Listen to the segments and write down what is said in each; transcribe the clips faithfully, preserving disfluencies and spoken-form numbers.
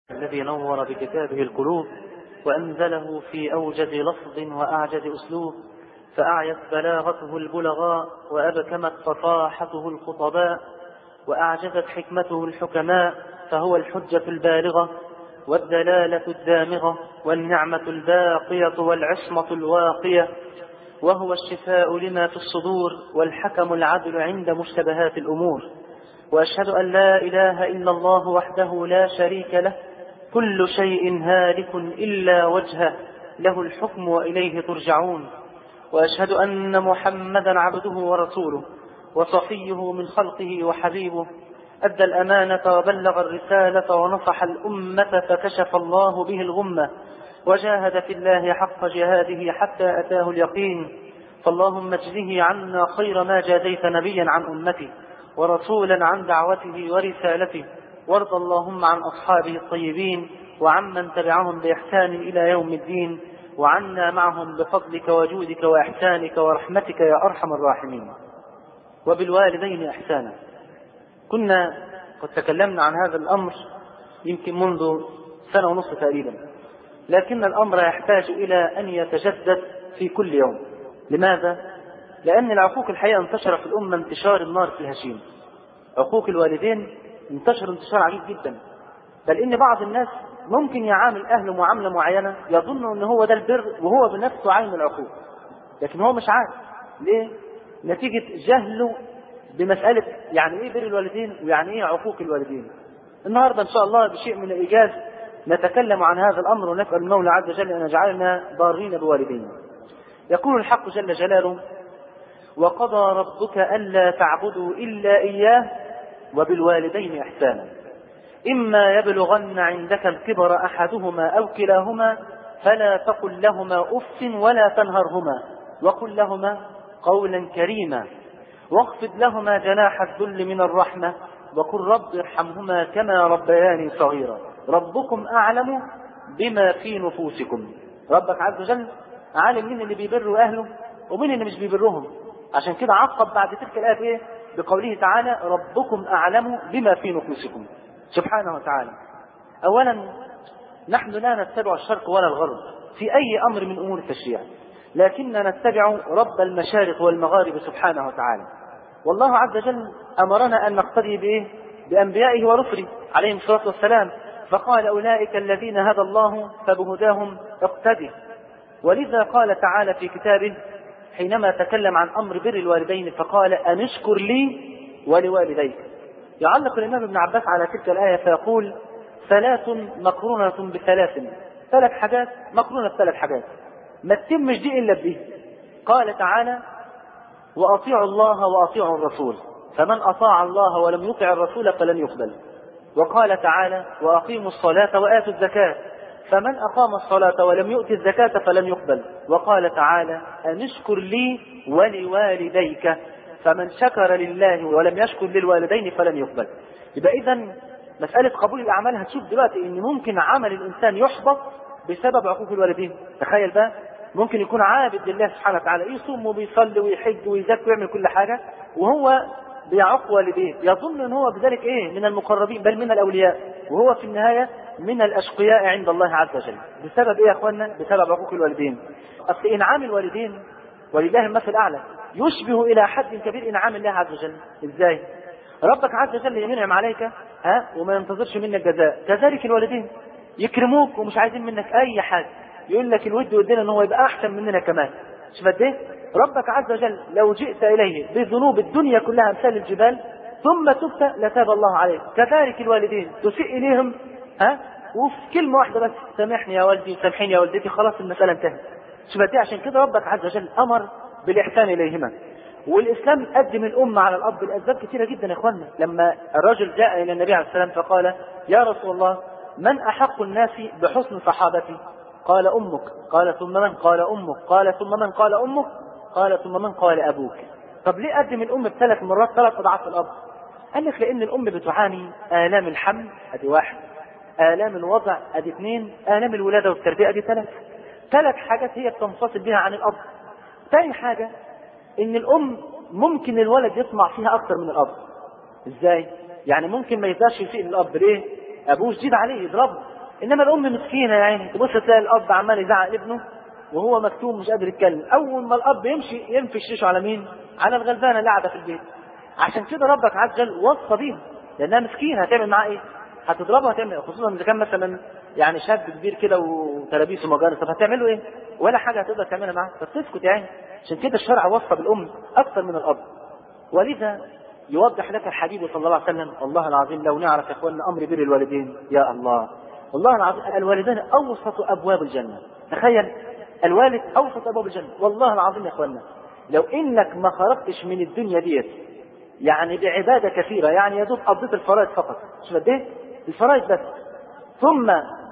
الذي نور بكتابه القلوب وأنزله في أوجز لفظ وأعجز أسلوب، فأعيت بلاغته البلغاء وأبكمت فصاحته الخطباء، وأعجزت حكمته الحكماء، فهو الحجة البالغة والدلالة الدامغة والنعمة الباقية والعصمة الواقية، وهو الشفاء لما في الصدور والحكم العدل عند مشتبهات الأمور. وأشهد أن لا إله إلا الله وحده لا شريك له، كل شيء هالك إلا وجهه، له الحكم وإليه ترجعون. وأشهد أن محمدا عبده ورسوله وصفيه من خلقه وحبيبه، أدى الأمانة وبلغ الرسالة ونصح الأمة فكشف الله به الغمة، وجاهد في الله حق جهاده حتى أتاه اليقين. فاللهم اجزه عنا خير ما جازيت نبيا عن أمته ورسولا عن دعوته ورسالته، وارض اللهم عن أصحابه الطيبين وعمن تبعهم بإحسان إلى يوم الدين، وعنا معهم بفضلك وجودك وإحسانك ورحمتك يا أرحم الراحمين. وبالوالدين إحسانا. كنا قد تكلمنا عن هذا الأمر يمكن منذ سنة ونصف تقريبا، لكن الأمر يحتاج إلى أن يتجدد في كل يوم. لماذا؟ لأن العقوق الحقيقة انتشر في الأمة انتشار النار في الهشيم. عقوق الوالدين انتشر انتشار عجيب جدا، بل إن بعض الناس ممكن يعامل أهله معاملة معينة يظن أن هو ده البر وهو بنفسه عين العقوق، لكن هو مش عارف. ليه؟ نتيجة جهله بمسألة يعني إيه بر الوالدين ويعني إيه عقوق الوالدين. النهاردة إن شاء الله بشيء من الإيجاز نتكلم عن هذا الأمر، ونسأل المولى عز وجل أن يجعلنا بارين بوالدينا. يقول الحق جل جلاله: وقضى ربك ألا تعبدوا إلا إياه وبالوالدين إحسانا، إما يبلغن عندك الكبر أحدهما أو كلاهما فلا تقل لهما أف ولا تنهرهما وقل لهما قولا كريما، واخفض لهما جناح الذل من الرحمة وقل رب ارحمهما كما ربياني صغيرا، ربكم أعلم بما في نفوسكم. ربك عز وجل عالم مين اللي بيبروا أهله ومين اللي مش بيبرهم، عشان كده عقب بعد تلك الآية إيه؟ بقوله تعالى: ربكم أعلم بما في نفوسكم سبحانه وتعالى. أولا نحن لا نتبع الشرق ولا الغرب في أي أمر من أمور التشريع، لكننا نتبع رب المشارق والمغارب سبحانه وتعالى. والله عز وجل أمرنا أن نقتدي بإيه؟ بأنبيائه ورسله عليهم الصلاة والسلام، فقال: أولئك الذين هدى الله فبهداهم اقتدي. ولذا قال تعالى في كتابه حينما تكلم عن أمر بر الوالدين فقال: أن اشكر لي ولوالديك. يعلق الإمام ابن عباس على تلك الآية فيقول: ثلاث مقرونة بثلاث، ثلاث حاجات مقرونة بثلاث حاجات ما تتمش دي إلا به. قال تعالى: وأطيعوا الله وأطيعوا الرسول، فمن أطاع الله ولم يطع الرسول فلن يقبل. وقال تعالى: وأقيموا الصلاة وآتوا الزكاة، فمن أقام الصلاة ولم يؤت الزكاة فلن يقبل. وقال تعالى: أن اشكر لي ولوالديك، فمن شكر لله ولم يشكر للوالدين فلن يقبل. يبقى إذن مسألة قبول الأعمال هتشوف دلوقتي إن ممكن عمل الإنسان يحبط بسبب عقوق الوالدين. تخيل بقى، ممكن يكون عابد لله سبحانه وتعالى، يصوم وبيصلي ويحج ويزكي ويعمل كل حاجة، وهو بيعق والديه، يظن ان هو بذلك ايه؟ من المقربين بل من الاولياء، وهو في النهاية من الاشقياء عند الله عز وجل. بسبب ايه يا اخوانا؟ بسبب عقوق الوالدين. اصل انعام الوالدين ولله المثل الاعلى يشبه الى حد كبير انعام الله عز وجل. ازاي؟ ربك عز وجل ينعم عليك ها وما ينتظرش منك جزاء، كذلك الوالدين يكرموك ومش عايزين منك اي حاجة، يقول لك الود ودنا ان هو يبقى احسن مننا كمان. شوف قد ايه ربك عز وجل لو جئت اليه بذنوب الدنيا كلها امثال الجبال ثم تبت لتاب الله عليك. كذلك الوالدين تسيء اليهم ها وفي كلمه واحده بس: سامحني يا والدي سامحيني يا والدتي، خلاص المساله انتهت. شوف قد ايه عشان كده ربك عز وجل امر بالاحسان اليهما. والاسلام قدم الامه على الاب لاسباب كثيره جدا يا اخوانا. لما الرجل جاء الى النبي عليه السلام فقال: يا رسول الله، من احق الناس بحسن صحابتي؟ قال: امك. قال: ثم من؟ قال: امك. قال: ثم من؟ قال: امك. قال: ثم من؟ قال: ابوك. طب ليه قدم الام بثلاث مرات ثلاث اضعاف الاب؟ قال لك لان الام بتعاني الام الحمل ادي واحد، الام الوضع ادي اثنين، الام الولاده والتربيه ادي ثلاث. ثلاث حاجات هي بتنفصل بها عن الاب. ثاني حاجه ان الام ممكن الولد يطمع فيها اكثر من الاب. ازاي؟ يعني ممكن ما يقدرش يسيء للاب. ليه؟ ابوه شديد عليه يضربه، انما الام مسكينه يا عيني، تبص تلاقي الاب عمال يزعق لابنه وهو مكتوم مش قادر يتكلم، اول ما الاب يمشي ينفش ريشه على مين؟ على الغلبانه اللي قاعده في البيت. عشان كده ربك عز وجل وصى بيها لانها مسكينه، هتعمل معاه ايه؟ هتضربها، هتعمل، خصوصا اذا كان مثلا يعني شاب كبير كده وتلابيس ومجانس، طب هتعمل له ايه؟ ولا حاجه هتقدر تعملها معاه، فتسكت يعني. عشان كده الشرع وصى بالام اكثر من الاب. ولذا يوضح لك الحبيب صلى الله عليه وسلم، والله العظيم لو نعرف يا اخواننا امر بر الوالدين، يا الله والله العظيم الوالدان اوسط ابواب الجنه. تخيل الوالد اوسط ابواب الجنه، والله العظيم يا اخواننا لو انك ما خرجتش من الدنيا ديت يعني بعباده كثيره، يعني يا دوب قضيت الفرائض فقط، مش قد ايه؟ الفرائض بس، ثم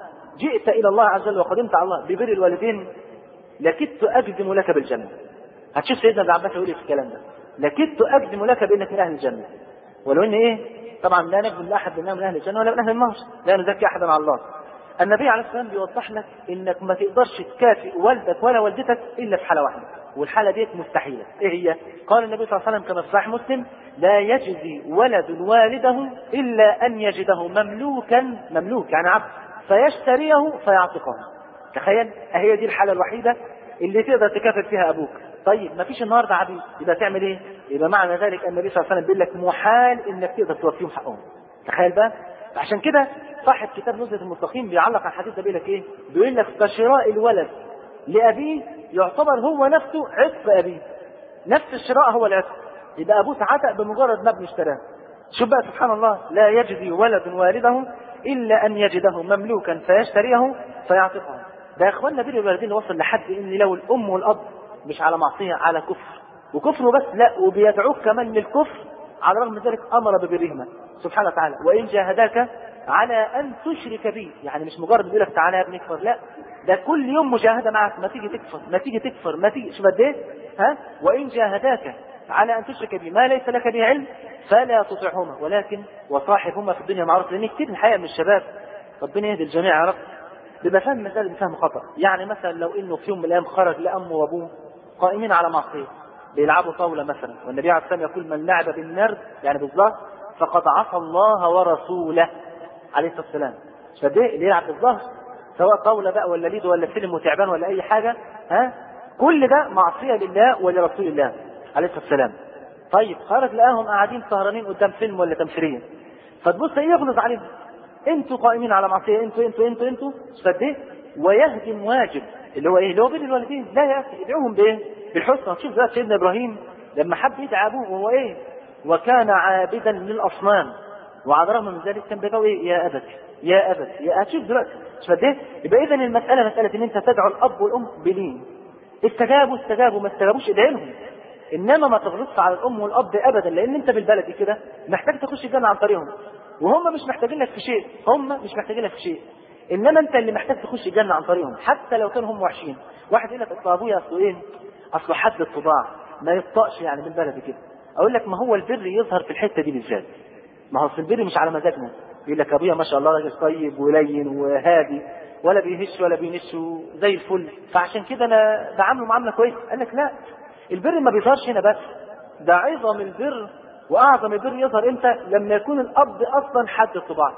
جئت الى الله عز وجل وقدمت على الله ببر الوالدين، لكدت اجزم لك بالجنه. هتشوف سيدنا ابن عباس يقول في الكلام ده، لكدت اجزم لك بانك من اهل الجنه. ولو ان ايه؟ طبعا لا نجزم لاحد بانه من اهل الجنه ولا من اهل النار، لا نزكي احدا على الله. النبي عليه الصلاه والسلام بيوضح لك انك ما تقدرش تكافئ والدك ولا والدتك الا في حاله واحده، والحاله ديت مستحيله. ايه هي؟ قال النبي صلى الله عليه وسلم كما في صحيح مسلم: لا يجزي ولد والده الا ان يجده مملوكا، مملوك يعني عبد، فيشتريه فيعتقه. تخيل، هي دي الحاله الوحيده اللي تقدر تكافئ فيها ابوك. طيب ما فيش النهارده عبيد، يبقى تعمل ايه؟ يبقى معنى ذلك النبي صلى الله عليه وسلم بيقول لك محال انك تقدر توفيهم حقهم. تخيل بقى. عشان كده صاحب كتاب نزهة المستقيم بيعلق على الحديث ده بيقول لك ايه؟ بيقول لك فشراء الولد لابيه يعتبر هو نفسه عتق ابيه. نفس الشراء هو العتق، يبقى ابوه عتق بمجرد ما ابنه اشتراه. شوف بقى سبحان الله، لا يجزي ولد والده الا ان يجده مملوكا فيشتريه فيعتقه. ده يا اخوانا بر الوالدين وصل لحد ان لو الام والاب مش على معصيه، على كفر، وكفر بس لا، وبيدعوك كمان للكفر، على الرغم من ذلك امر ببرهما سبحانه وتعالى. وان جاهداك على ان تشرك بي، يعني مش مجرد بيقول لك تعالى يا ابني اكفر، لا، ده كل يوم مجاهده معك، ما تيجي تكفر ما تيجي تكفر ما تيجي، شوف قد ايه؟ ها؟ وان جاهداك على ان تشرك بي ما ليس لك به علم فلا تطعهما ولكن وصاحبهما في الدنيا معروف. لان كتير الحقيقه من الشباب، ربنا يهدي الجميع يا رب، بيبقى فاهم المسألة بفهم خطأ. يعني مثلا لو انه في يوم من الايام خرج لامه وابوه قائمين على معصيه بيلعبوا طاوله مثلا، والنبي عليه الصلاه والسلام يقول: من لعب بالنرد يعني بالظهر فقد عصى الله ورسوله عليه الصلاه والسلام. فده اللي يلعب بالظهر سواء طاوله بقى ولا ليدو ولا فيلم وتعبان ولا اي حاجه، ها، كل ده معصيه لله ولرسول الله عليه الصلاه والسلام. طيب خرج لقاهم قاعدين سهرانين قدام فيلم ولا تمثيليه، فتبص ايه؟ يغلظ عليهم: انتوا قائمين على معصيه، انتوا انتوا انتوا انتوا فده، ويهدم واجب اللي هو ايه؟ اللي هو بر الوالدين. لا يا اخي، ادعوهم بايه؟ بالحسنى. تشوف بقى سيدنا ابراهيم لما حب يدعي ابوه وهو ايه؟ وكان عابدا للاصنام، وعلى الرغم من ذلك كان بيقول ايه؟ يا ابت يا ابت يا اشوف دلوقتي فده. يبقى اذا المساله مساله ان انت تدعو الاب والام بلين، استجابوا استجابوا، ما استجابوش ادعي لهم، انما ما تغلطش على الام والاب ابدا، لان انت بالبلدي كده محتاج تخش الجنه عن طريقهم، وهم مش محتاجين لك في شيء، هم مش محتاجين لك في شيء، انما انت اللي محتاج تخش الجنه عن طريقهم حتى لو كانوا هم وحشين. واحد يقول لك اصل ابويا اصله ايه؟ اصله حد الطباع ما يطقش يعني بالبلدي كده. اقول لك ما هو البر يظهر في الحته دي بالذات، ما هو البر مش على مزاجنا. يقول لك ابويا ما شاء الله راجل طيب ولين وهادي ولا بيهش ولا بينش زي الفل، فعشان كده انا بعامله معامله كويسه. قال لك لا، البر ما بيظهرش هنا بس، ده عظم البر واعظم البر يظهر امتى؟ لما يكون الاب اصلا حد الطباع،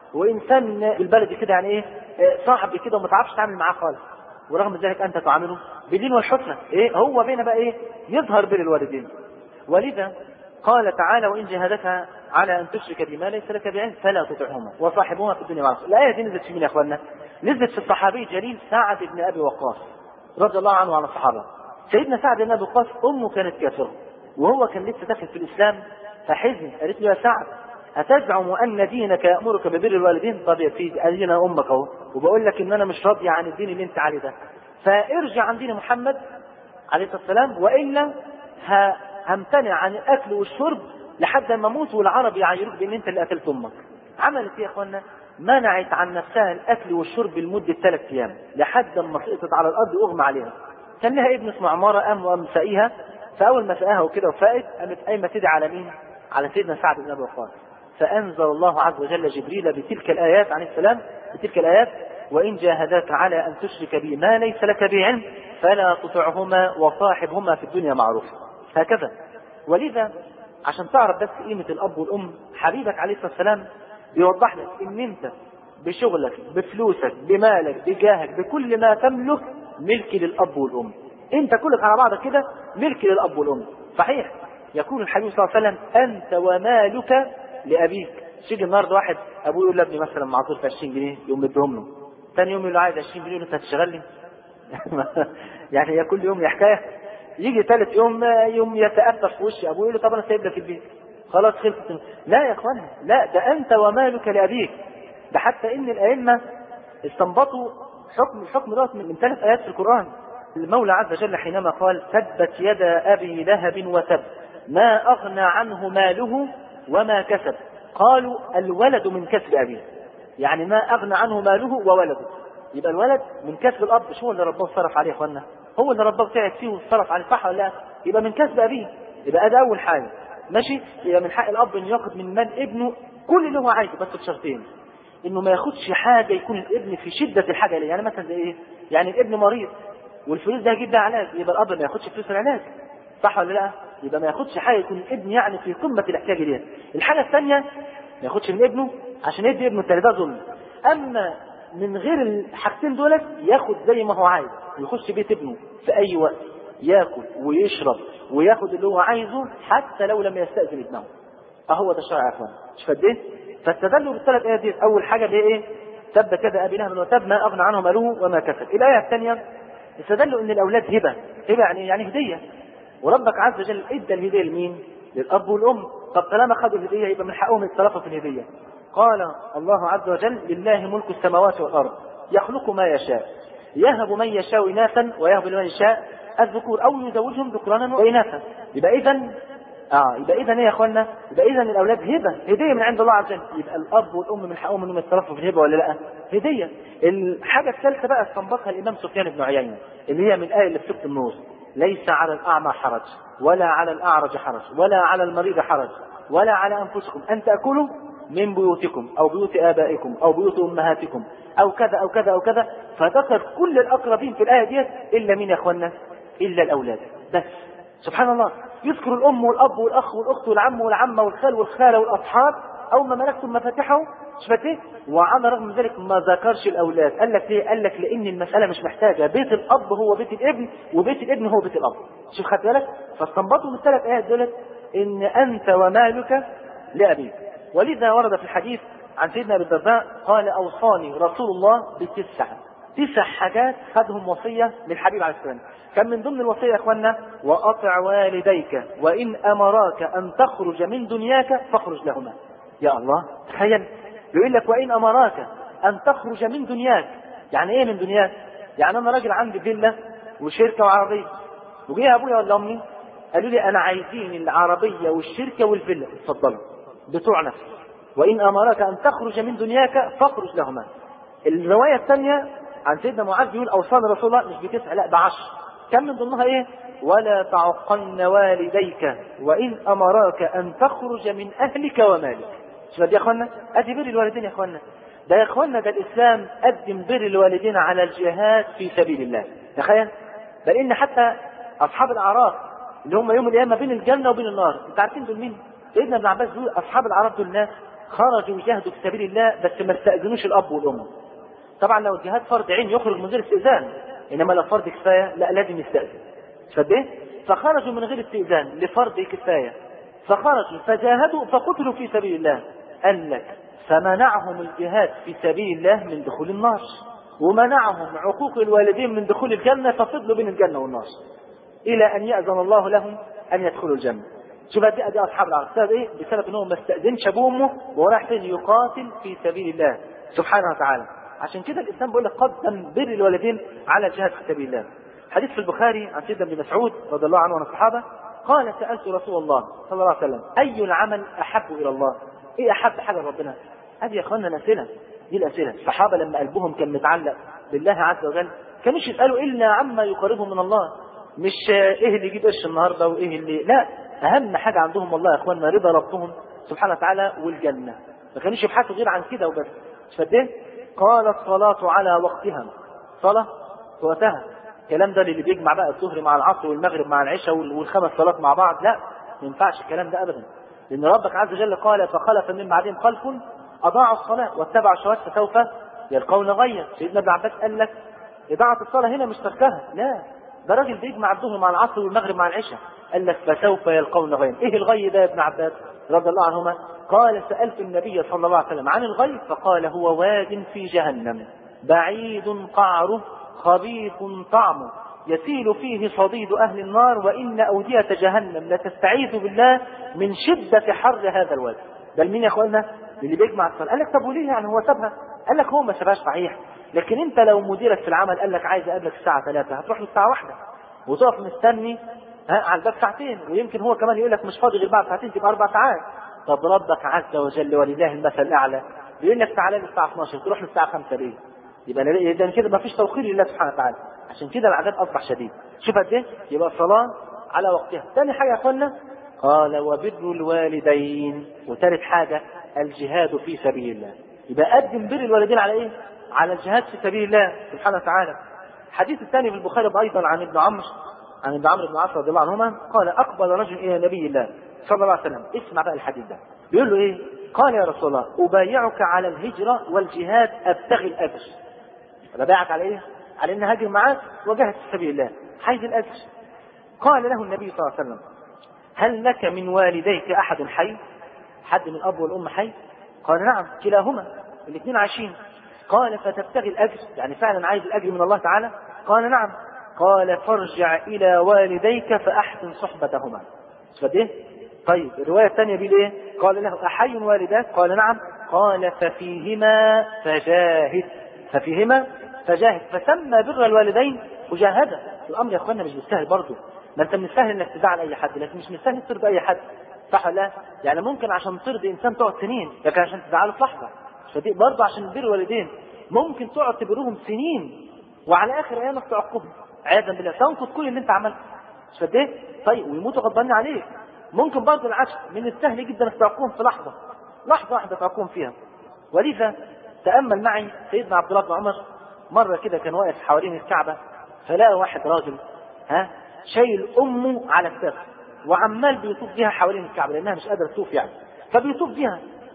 وانسان بالبلد كده يعني ايه؟ صاحب كده وما تعرفش تتعامل معاه خالص، ورغم ذلك انت تعامله بالدين والحسنى. ايه هو بينا بقى ايه؟ يظهر بر الوالدين. ولذا قال تعالى: وان جاهدك على ان تشرك بما ليس لك بعلم فلا تطعهما وصاحبهما في الدنيا معروف. الايه دي نزلت في مين يا اخوانا؟ نزلت في الصحابي الجليل سعد بن ابي وقاص رضي الله عنه وعن الصحابه. سيدنا سعد بن ابي وقاص امه كانت كافره وهو كان لسه داخل في الاسلام، فحزن. قالت له: يا سعد أتزعم أن دينك يأمرك ببر الوالدين؟ طب يا سيدي أدينا أمك أهو، وبقول لك إن أنا مش راضي عن الدين اللي أنت عليه ده، فارجع عن دين محمد عليه الصلاة والسلام، وإلا همتنع عن الأكل والشرب لحد ما أموت والعرب يعايروك بأن أنت اللي قتلت أمك. عملت إيه يا أخوانا؟ منعت عن نفسها الأكل والشرب لمدة ثلاث أيام لحد ما سقطت على الأرض وأغمى عليها. كان لها ابن اسمه عمارة، قام وقام سقيها، فأول ما سقاها وكده وفاقت قامت قايمة تدعي على مين؟ على سيدنا سعد بن أبي وقاص. فأنزل الله عز وجل جبريل بتلك الآيات عليه السلام، بتلك الآيات: وإن جاهداك على أن تشرك بي ما ليس لك به علم فلا تطعهما وصاحبهما في الدنيا معروف. هكذا. ولذا عشان تعرف بس قيمة الأب والأم، حبيبك عليه الصلاة والسلام بيوضح لك إن أنت بشغلك بفلوسك بمالك بجاهك بكل ما تملك ملك للأب والأم. انت كلك على بعضك كده ملك للأب والأم. صحيح يقول الحبيب صلى الله عليه وسلم أنت ومالك لأبيك. تيجي النهارده واحد أبوه يقول لابني مثلا معطول في عشرين جنيه يقوم مديهم له، ثاني يوم يقول له عايز عشرين جنيه انت هتشتغلني يعني هي كل يوم يا حكايه. يجي ثالث يوم يوم يتأفف في وش ابوه يقول له طب انا سايب لك البيت خلاص خلصت. لا يا اخوانا، لا، ده انت ومالك لابيك. ده حتى ان الائمه استنبطوا حكم الحكم دوت من ثلاث ايات في القران. المولى عز وجل حينما قال تبت يدا ابي لهب وتب ما اغنى عنه ماله وما كسب، قالوا الولد من كسب ابيه، يعني ما اغنى عنه ماله وولده. يبقى الولد من كسب الاب، مش هو اللي رباه صرف عليه يا اخوانا، هو اللي رباه تعب فيه وصرف عليه، صح ولا لا؟ يبقى من كسب ابيه. يبقى ده اول حاجه ماشي. يبقى من حق الاب انه ياخد من مال ابنه كل اللي هو عايزه، بس بشرطين: انه ما ياخدش حاجه يكون الابن في شده الحاجه ليه. يعني مثلا زي ايه؟ يعني الابن مريض والفلوس ده هيجيب ده علاج، يبقى الاب ما ياخدش فلوس العلاج، صح ولا لا؟ يبقى ما ياخدش حاجه يكون الابن يعني في قمه الاحتياج ليها. الحاجه الثانيه ما ياخدش من ابنه عشان يدي ابنه التاني، ده ظلم. اما من غير الحاجتين دولت ياخد زي ما هو عايز، ويخش بيت ابنه في اي وقت ياكل ويشرب وياخد اللي هو عايزه حتى لو لم يستأذن ابنه. اهو ده الشرع يا اخوان، مش فاهم؟ فاستدلوا بالثلاث ايات دي. اول حاجه دي ايه؟ تب كذا ابي لهب وتب ما اغنى عنه ماله وما كسب. الايه الثانيه استدلوا ان الاولاد هبه. هبه يعني يعني هديه، وربك عز وجل ادى الهديه لمين؟ للاب والام. طب طالما خدوا الهديه يبقى من حقهم يتصرفوا في الهديه. قال الله عز وجل لله ملك السماوات والارض يخلق ما يشاء يهب من يشاء اناثا ويهب لمن يشاء الذكور او يزوجهم ذكرانا واناثا. يبقى اذا اه يبقى اذا ايه يا اخوانا؟ يبقى اذا الاولاد هبه، هديه من عند الله عز وجل. يبقى الاب والام من حقهم انهم يتصرفوا في الهبه ولا لا؟ هديه. الحاجه الثالثه بقى استنبطها الامام سفيان بن عيينه اللي هي من الايه اللي في سوره النور: ليس على الاعمى حرج ولا على الاعرج حرج ولا على المريض حرج ولا على انفسكم ان تاكلوا من بيوتكم او بيوت ابائكم او بيوت امهاتكم او كذا او كذا او كذا. فذكر كل الاقربين في الايه ديت الا مين يا اخوانا؟ الا الاولاد بس. سبحان الله، يذكر الام والاب والاخ والاخت والعم والعمه والخال والخاله والاصحاب او ما ملكتم مفاتحه. شفت ايه؟ وعلى رغم من ذلك ما ذكرش الاولاد. قال لك ليه؟ قال لك لان المساله مش محتاجه بيت الاب هو بيت الابن وبيت الابن هو بيت الاب. شوف خدت بالك؟ فاستنبطوا من الثلاث ايات دولت ان انت ومالك لابيك. ولذا ورد في الحديث عن سيدنا ابي الدرداء قال اوصاني رسول الله بتسع تسع حاجات خدهم وصيه للحبيب عليه السلام. كان من ضمن الوصيه يا اخوانا: واطع والديك وان امراك ان تخرج من دنياك فاخرج لهما. يا الله، تخيل يقول لك وان امراك ان تخرج من دنياك. يعني ايه من دنياك؟ يعني انا راجل عندي فيلا وشركه وعربيه، وجي ابويا ولا امي قالوا لي انا عايزين العربيه والشركه والفيلا، اتفضلوا بتوع نفسك. وان امرك ان تخرج من دنياك فاخرج لهما. الروايه الثانيه عن سيدنا معاذ بيقول اوصاني رسول الله مش بتسع لا بعشر. كم من ضمنها ايه؟ ولا تعقن والديك وان امراك ان تخرج من اهلك ومالك. شوف دي يا اخوانا، ادي بر الوالدين يا اخوانا. ده يا اخوانا ده الاسلام قدم بر الوالدين على الجهاد في سبيل الله. تخيل، بل ان حتى اصحاب الاعراف اللي هم يوم القيامه بين الجنه وبين النار، انت عارفين دول مين؟ سيدنا ابن عباس بيقول اصحاب الاعراف دول ناس خرجوا يجاهدوا في سبيل الله بس ما استاذنوش الاب والام. طبعا لو الجهاد فرض عين يخرج من غير استئذان، انما لو فرض كفايه لا لازم يستاذن. فده فخرجوا من غير استئذان لفرض كفايه، فخرجوا فجاهدوا فقتلوا في سبيل الله. قال لك فمنعهم الجهاد في سبيل الله من دخول النار، ومنعهم عقوق الوالدين من دخول الجنه، ففضلوا بين الجنه والنار الى ان ياذن الله لهم ان يدخلوا الجنه. شوف دي ادي اصحاب العرب بسبب ايه؟ بسبب انهم ما استاذنش ابوه وامه وهو رايح فين؟ يقاتل في سبيل الله سبحانه وتعالى. عشان كده الاسلام بيقول لك قدم بر الوالدين على الجهاد في سبيل الله. حديث في البخاري عن سيدنا ابن مسعود رضي الله عنه وعن الصحابه قال سالت رسول الله صلى الله عليه وسلم اي العمل احب الى الله؟ ايه احب حاجه لربنا؟ ادي يا اخوانا الاسئله دي. الاسئله الصحابه لما قلبهم كان متعلق بالله عز وجل كانوش يسالوا الا عما يقربهم من الله، مش ايه اللي يجيب قرش النهارده وايه اللي لا. اهم حاجه عندهم والله يا اخوانا رضا ربهم سبحانه وتعالى والجنه، ما كانوش يبحثوا غير عن كده وبس. فده قال الصلاه على وقتها، صلاه في وقتها. الكلام ده اللي بيجمع بقى الظهر مع العصر والمغرب مع العشاء والخمس صلاه مع بعض، لا ما ينفعش الكلام ده ابدا. لان ربك عز وجل قال فخلف من بعدهم خلف اضاعوا الصلاه واتبعوا الشهوات فسوف يلقون غيا. سيدنا ابن عباس قال لك اضاعه الصلاه هنا مش تركها، لا، ده راجل بيجمع الظهر مع العصر والمغرب مع العشاء. قال لك فسوف يلقون غيا. ايه الغي ده يا ابن عباس رضي الله عنهما؟ قال سالت النبي صلى الله عليه وسلم عن الغي فقال هو واد في جهنم بعيد قعره خبيث طعمه يسيل فيه صديد أهل النار وإن أودية جهنم لتستعيذ بالله من شدة حر هذا الواد. ده مين يا أخوانا؟ اللي بيجمع الصلاة. قال لك طب وليه يعني هو سابها؟ قال لك هو ما سابهاش صحيح، لكن أنت لو مديرك في العمل قال لك عايز أقابلك الساعة ثلاثة هتروح الساعة واحدة وتقف مستني ها على الباب ساعتين، ويمكن هو كمان يقول لك مش فاضي غير بعد ساعتين تبقى أربع ساعات. طب ربك عز وجل ولله المثل الأعلى بيقول لك تعالى لي الساعة اثناشر تروح للساعة خمسة ليه؟ يبقى إذا كده ما فيش توقير لله سبحانه وتعالى، عشان كده العذاب أصبح شديد. شوف قد إيه؟ يبقى الصلاة على وقتها. ثاني حاجة يا أخوانا قال وبر الوالدين. وثالث حاجة الجهاد في سبيل الله. يبقى قدم بر الوالدين على إيه؟ على الجهاد في سبيل الله سبحانه وتعالى. الحديث الثاني في البخاري أيضا عن ابن عمرو عن ابن عمرو بن العاص رضي الله عنهما قال أقبل رجل إلى نبي الله صلى الله عليه وسلم. اسمع بقى الحديث ده بيقول له إيه؟ قال يا رسول الله أبايعك على الهجرة والجهاد أبتغي الأجر. أبايعك على إيه؟ على إن هاجر معاك وجهد في سبيل الله حيث الأجر. قال له النبي صلى الله عليه وسلم هل لك من والديك أحد حي؟ حد من الأب والأم حي؟ قال نعم كلاهما الاثنين عايشين. قال فتبتغي الأجر يعني فعلا عايز الأجر من الله تعالى؟ قال نعم. قال فارجع إلى والديك فأحسن صحبتهما. فده طيب الرواية الثانية بيقول إيه؟ قال له أحي والداك؟ قال نعم. قال ففيهما فجاهد ففيهما فجاهد. فسمى بر الوالدين مجاهدة. الأمر يا أخوانا مش بالسهل برضه، ما أنت من السهل إنك تزعل أي حد لكن مش من السهل ترضي أي حد، صح ولا لا؟ يعني ممكن عشان ترضي إنسان تقعد سنين لكن عشان تزعله في لحظة. فدي برضه عشان بر الوالدين ممكن تقعد تبرهم سنين وعلى آخر أيامك تعقبهم عياذا بالله تنقض كل اللي أنت عملته. فده طيب ويموتوا غضبانين عليك. ممكن برضه العكس من السهل جدا انك تعقوهم في لحظة لحظة واحدة تعقوهم فيها. ولذا تأمل معي سيدنا عبد الله بن عمر مرة كده كان واقف حوالين الكعبة فلقى واحد راجل ها شايل أمه على السقف وعمال بيطوف بيها حوالين الكعبة لأنها مش قادرة تطوف يعني، فبيطوف بيها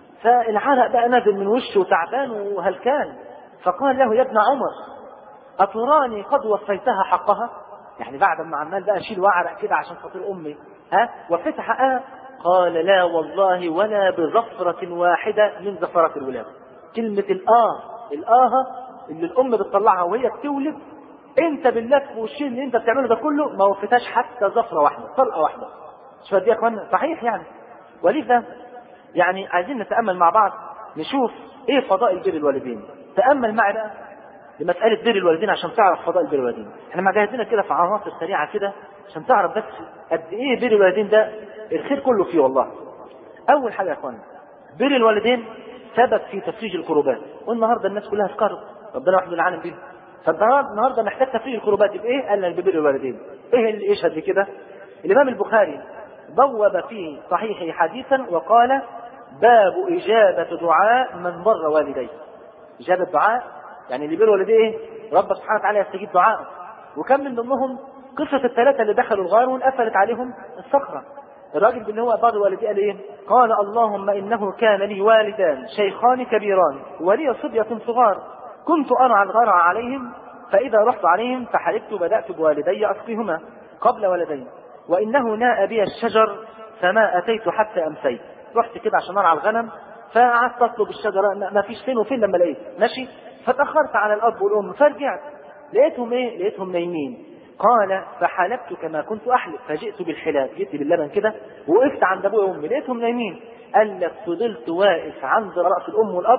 فالعرق بقى نازل من وشه وتعبان وهلكان. فقال له يا ابن عمر أتراني قد وفيتها حقها؟ يعني بعد ما عمال بقى اشيل وعرق كده عشان خاطر امي ها وفيت حقها؟ قال لا والله ولا بظفرة واحدة من زفرات الولادة. كلمة الآه الآه اللي الأم بتطلعها وهي بتولد انت باللف والشيء اللي انت بتعمله ده كله ما وفيتهاش حتى زفرة واحدة طلقة واحدة. شوف دي يا اخوانا صحيح يعني. ولذا يعني عايزين نتأمل مع بعض نشوف ايه فضائل بر الوالدين. تأمل معي بقى لمسألة بر الوالدين عشان تعرف فضائل بر الوالدين. احنا مجهزين كده في عناصر سريعة كده عشان تعرف بس قد ايه بر الوالدين ده الخير كله فيه والله. اول حاجة يا اخوانا بر الوالدين سبب في تفريج الكروبات، والنهارده الناس كلها في كرب ربنا وحده العالم بيه. فالنهارده محتاج تفريج الكروبات بايه؟ قال لك ببر الوالدين. ايه اللي يشهد بكده؟ الامام البخاري بوب في صحيحه حديثا وقال باب اجابة دعاء من بر والديه. اجابة دعاء يعني اللي بر والديه ايه؟ رب سبحانه وتعالى يستجيب دعاءه. وكم من ضمنهم قصة الثلاثة اللي دخلوا الغار وانقفلت عليهم الصخرة. الراجل اللي هو بر والديه قال ايه؟ قال اللهم انه كان لي والدان شيخان كبيران ولي صبية صغار كنت ارعى الغرع عليهم فاذا رحت عليهم فحلبت بدأت بوالدي اسقيهما قبل ولدي وانه ناء بي الشجر فما اتيت حتى امسيت. رحت كده عشان ارعى الغنم فقعدت اطلب الشجرة ما فيش فين وفين لما لقيت ماشي فتأخرت على الاب والام فرجعت لقيتهم ايه؟ لقيتهم نايمين. قال فحلبت كما كنت احلب فجئت بالحلاب جئت باللبن كده وقفت عند ابوي وامي لقيتهم نايمين. قال لك فضلت واقف عند راس الام والاب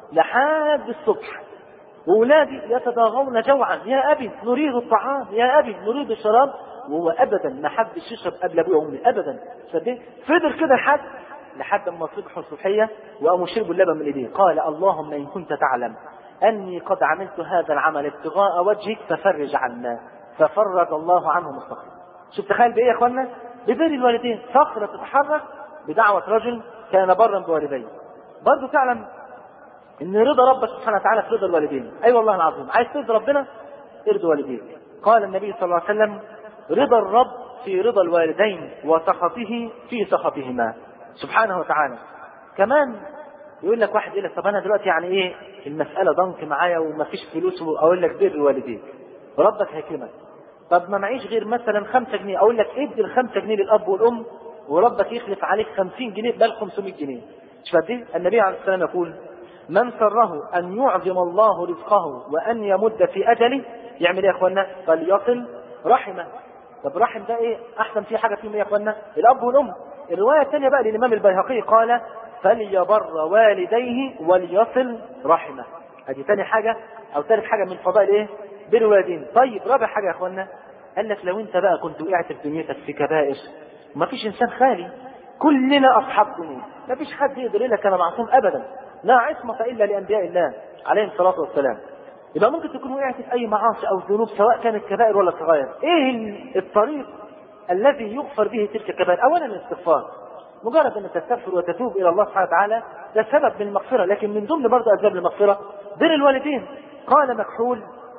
لحد الصبح واولادي يتضاغون جوعا يا ابي نريد الطعام يا ابي نريد الشراب وهو ابدا ما حدش يشرب قبل ابوي وامي ابدا. فضل كده لحد لحد ما صبحوا الصبحيه وقاموا شربوا اللبن من ايديه. قال اللهم ان كنت تعلم اني قد عملت هذا العمل ابتغاء وجهك ففرج عنا ففرج الله عنهم الصخرة. شوف تخيل بايه يا اخوانا؟ ببر الوالدين صخرة تتحرك بدعوة رجل كان برا بوالديه. برضه تعلم ان رضا ربك سبحانه وتعالى في رضا الوالدين. اي أيوة والله العظيم عايز ترضي ربنا ارضي والديك. قال النبي صلى الله عليه وسلم رضا الرب في رضا الوالدين وسخطه في سخطهما سبحانه وتعالى. كمان يقول لك واحد يقول لك طب انا دلوقتي يعني ايه المساله ضنك معايا ومفيش فلوس، واقول لك بر الوالدين ربك هيكرمك. طب ما معيش غير مثلا خمسة جنيه، اقول لك ادي الخمسة جنيه للاب والام وربك يخلف عليك خمسين جنيه بل خمسمائة جنيه. مش فاهم؟ النبي عليه الصلاه والسلام يقول من سره ان يعظم الله رزقه وان يمد في اجله يعمل ايه يا اخوانا؟ فليصل رحمه. طب رحم ده ايه احسن فيه حاجه فيهم ايه يا اخوانا؟ الاب والام. الروايه الثانيه بقى للامام البيهقي قال فليبر والديه وليصل رحمه. ادي ثاني حاجه او ثالث حاجه من فضائل ايه؟ بر الوالدين. طيب رابع حاجه يا اخوانا، قال لك لو انت بقى كنت وقعت في دنيتك في كبائر، ما فيش انسان خالي، كلنا اصحاب ذنوب، ما فيش حد يقدر يقول لك انا معصوم ابدا، لا عصمه الا لانبياء الله عليهم الصلاه والسلام. يبقى ممكن تكون وقعت في اي معاصي او ذنوب سواء كانت كبائر ولا صغائر. ايه الطريق الذي يغفر به تلك الكبائر؟ اولا الاستغفار، مجرد ان تستغفر وتتوب الى الله سبحانه وتعالى ده سبب من المغفره. لكن من ضمن برضه اسباب المغفره بر الوالدين. قال مكحول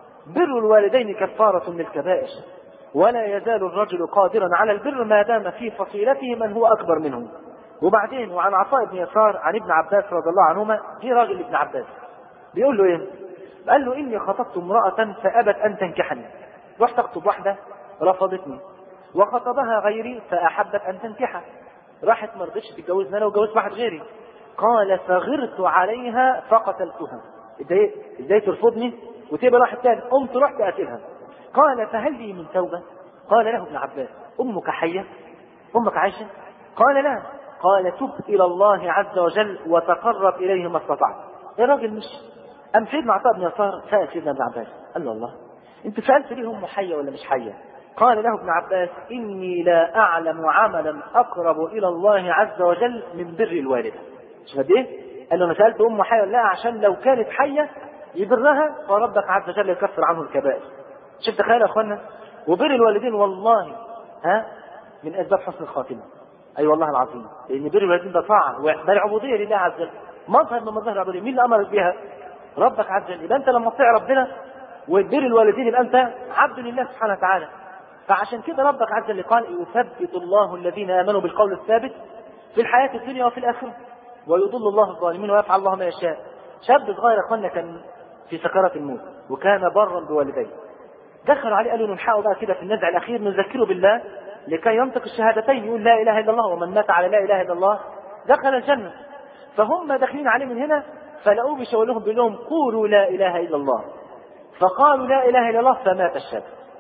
بر الوالدين كفاره للكبائر ولا يزال الرجل قادرا على البر ما دام في فصيلته من هو اكبر منه. وبعدين وعن عطاء بن يسار عن ابن عباس رضي الله عنهما، في راجل ابن عباس بيقول له ايه؟ قال له اني خطبت امراه فابت ان تنكحني، رحت اخطب واحده رفضتني، وخطبها غيري فاحبت ان تنكحه، راحت ما رضتش تتجوزني انا وجوزت واحد غيري. قال فغرت عليها فقتلتها. ازاي ازاي ترفضني وتبقى واحد ثاني؟ قمت رحت قاتلها. قال فهل لي من توبه؟ قال له ابن عباس امك حيه؟ امك عايشه؟ قال لا. قال تب الى الله عز وجل وتقرب اليه ما استطعت. يا راجل مش ام سيدنا عطاء بن يسار سال سيدنا ابن عباس قال له الله انت سالت ليه امه حيه ولا مش حيه؟ قال له ابن عباس اني لا اعلم عملا اقرب الى الله عز وجل من بر الوالده. مش قد ايه؟ قال له انا سالت امه حيه ولا لا عشان لو كانت حيه يبرها فربك عز وجل يكفر عنه الكبائر. شوف تخيل يا اخوانا، وبر الوالدين والله ها من اسباب حسن الخاتمه. اي أيوة والله العظيم، لان بر الوالدين ده طاعه بل عبوديه لله عز وجل، مظهر من مظاهر العبوديه. مين اللي امرك بها؟ ربك عز وجل. يبقى انت لما تطيع ربنا وتبر الوالدين يبقى انت عبد لله سبحانه وتعالى. فعشان كده ربك عز وجل قال يثبت الله الذين امنوا بالقول الثابت في الحياه الدنيا وفي الاخره ويضل الله الظالمين ويفعل الله ما يشاء. شاب صغير يا اخوانا كان في سكرات الموت وكان برا بوالديه، دخلوا عليه قالوا نلحقه بقى كده في النزع الاخير نذكره بالله لكي ينطق الشهادتين يقول لا اله الا الله، ومن مات على لا اله الا الله دخل الجنه. فهم داخلين عليه من هنا فلقوه بيشاور لهم بيقول لهم قولوا لا اله الا الله، فقالوا لا اله الا الله فمات الشاب.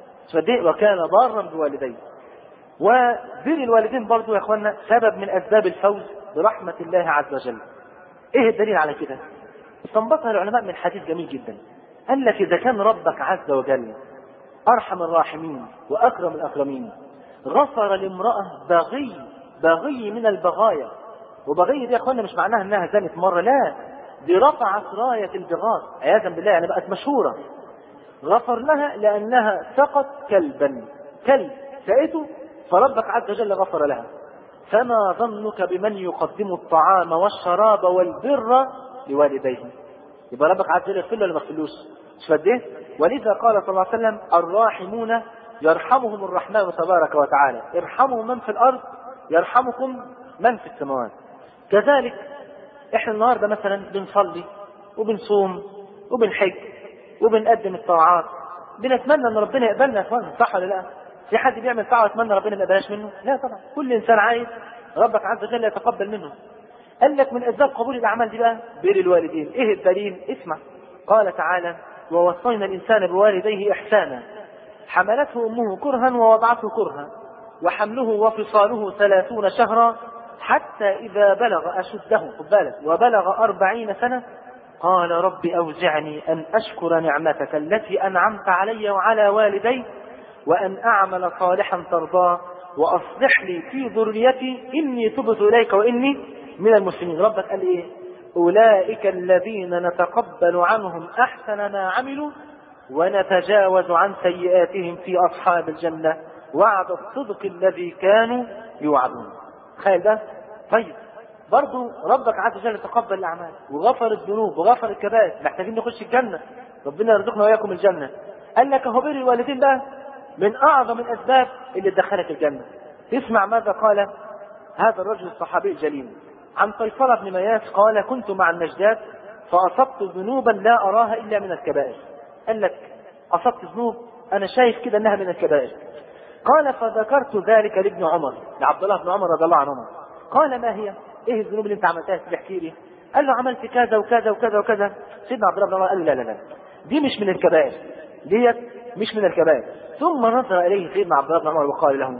وكان ضارا بوالديه. وبر الوالدين برضو يا اخوانا سبب من اسباب الفوز برحمه الله عز وجل. ايه الدليل على كده؟ استنبطها العلماء من حديث جميل جدا، قال لك اذا كان ربك عز وجل ارحم الراحمين واكرم الاكرمين غفر لامراه بغي بغي من البغايا، وبغي دي يا اخوانا مش معناها انها زنت مره، لا دي رفعت رايه البغاء عياذا بالله، يعني بقت مشهوره. غفر لها لانها سقت كلبا، كلب سقته فربك عز وجل غفر لها. فما ظنك بمن يقدم الطعام والشراب والبر لوالديه؟ يبقى ربك عز وجل يغفر له ولا ما يغفرلوش؟ مش قد ايه؟ ولذا قال صلى الله عليه وسلم الراحمون يرحمهم الرحمن تبارك وتعالى، ارحموا من في الارض يرحمكم من في السماوات. كذلك احنا النهارده مثلا بنصلي وبنصوم وبنحج وبنقدم الطاعات، بنتمنى ان ربنا يقبلنا يا اخوانا، صح ولا لا؟ في حد بيعمل طاعه يتمنى ربنا ما يقبلهاش منه؟ لا طبعا، كل انسان عايز ربك عز وجل يتقبل منه. قال لك من اسباب قبول الاعمال دي بقى بر الوالدين. ايه الدليل؟ اسمع، قال تعالى ووصينا الانسان بوالديه احسانا حملته امه كرها ووضعته كرها وحمله وفصاله ثلاثون شهرا حتى اذا بلغ اشده خد بالك وبلغ أربعين سنة قال رب اوزعني ان اشكر نعمتك التي انعمت علي وعلى والدي وان اعمل صالحا ترضاه واصلح لي في ذريتي اني تبت اليك واني من المسلمين. ربك قال ايه؟ اولئك الذين نتقبل عنهم احسن ما عملوا ونتجاوز عن سيئاتهم في اصحاب الجنه وعد الصدق الذي كانوا يوعدون. تخيل ده. طيب برضو ربك عز وجل تقبل الاعمال وغفر الذنوب وغفر الكبائر، محتاجين نخش الجنه، ربنا يرزقنا واياكم الجنه. قال لك اهو بر الوالدين ده من اعظم الاسباب اللي تدخلك الجنه. اسمع ماذا قال هذا الرجل الصحابي الجليل، عن فيصل بن مياس قال كنت مع النجدات فأصبت ذنوبا لا أراها إلا من الكبائر. قال لك أصبت ذنوب أنا شايف كده أنها من الكبائر. قال فذكرت ذلك لابن عمر لعبد الله بن عمر رضي الله عنهما. قال ما هي؟ إيه الذنوب اللي أنت عملتها تحكي لي؟ قال له عملت كذا وكذا وكذا وكذا. سيدنا عبد الله بن عمر قال له لا لا لا دي مش من الكبائر، ديت مش من الكبائر. ثم نظر إليه سيدنا عبد الله بن عمر وقال له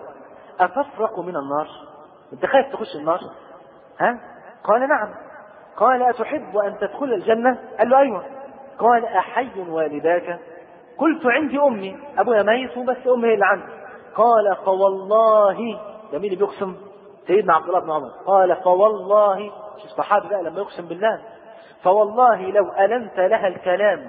أتفرق من النار؟ أنت خايف تخش النار؟ ها؟ قال نعم. قال أتحب أن تدخل الجنة؟ قال له أيوة. قال أحي والداك؟ قلت عندي أمي، أبويا ميت بس أمي هي اللي عندي. قال فوالله، ده مين اللي بيقسم؟ سيدنا عبد الله بن عمر. قال فوالله، شوف الصحابي بقى لما يقسم بالله، فوالله لو ألنت لها الكلام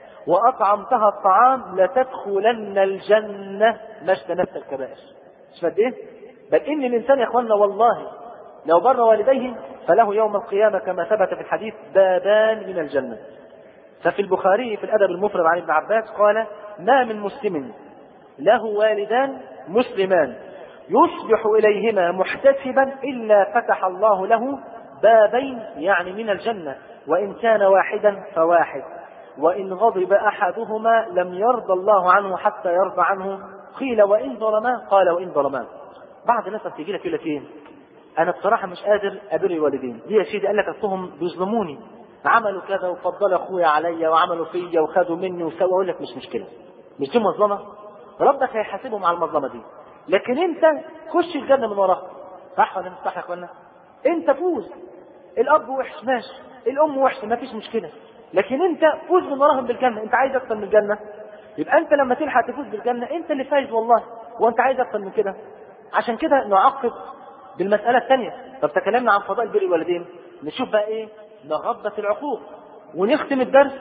وأطعمتها الطعام لتدخلن الجنة ما اجتنبت الكبائر. مش قد إيه؟ بل إن الإنسان يا إخواننا والله لو بر والديه فله يوم القيامة كما ثبت في الحديث بابان من الجنة. ففي البخاري في الأدب المفرد عن ابن عباس قال ما من مسلم له والدان مسلمان يصبح إليهما محتسبا إلا فتح الله له بابين يعني من الجنة، وإن كان واحدا فواحد، وإن غضب أحدهما لم يرضى الله عنه حتى يرضى عنه. قيل وإن ظلما؟ قال وإن ظلما. بعض الناس تيجي لك يقول لك ايه؟ انا بصراحه مش قادر ابر الوالدين، دي يا سيدي قال لك اصلهم بيظلموني، عملوا كذا وفضلوا اخويا عليا وعملوا فيا وخدوا مني وسووا. اقول لك مش مشكله، مش دي مظلمه؟ ربك هيحاسبهم على المظلمه دي، لكن انت خش الجنه من وراها. صح ولا مش صح يا اخوانا؟ انت فوز. الاب وحش ماشي، الام وحشه ما فيش مشكله، لكن انت فوز من وراهم بالجنه. انت عايز اكثر من الجنه؟ يبقى انت لما تلحق تفوز بالجنه انت اللي فايز والله، وانت عايز اكثر من كده. عشان كده نعقب بالمسألة الثانية. طب تكلمنا عن فضائل بر الوالدين، نشوف بقى ايه مغبة العقوق، ونختم الدرس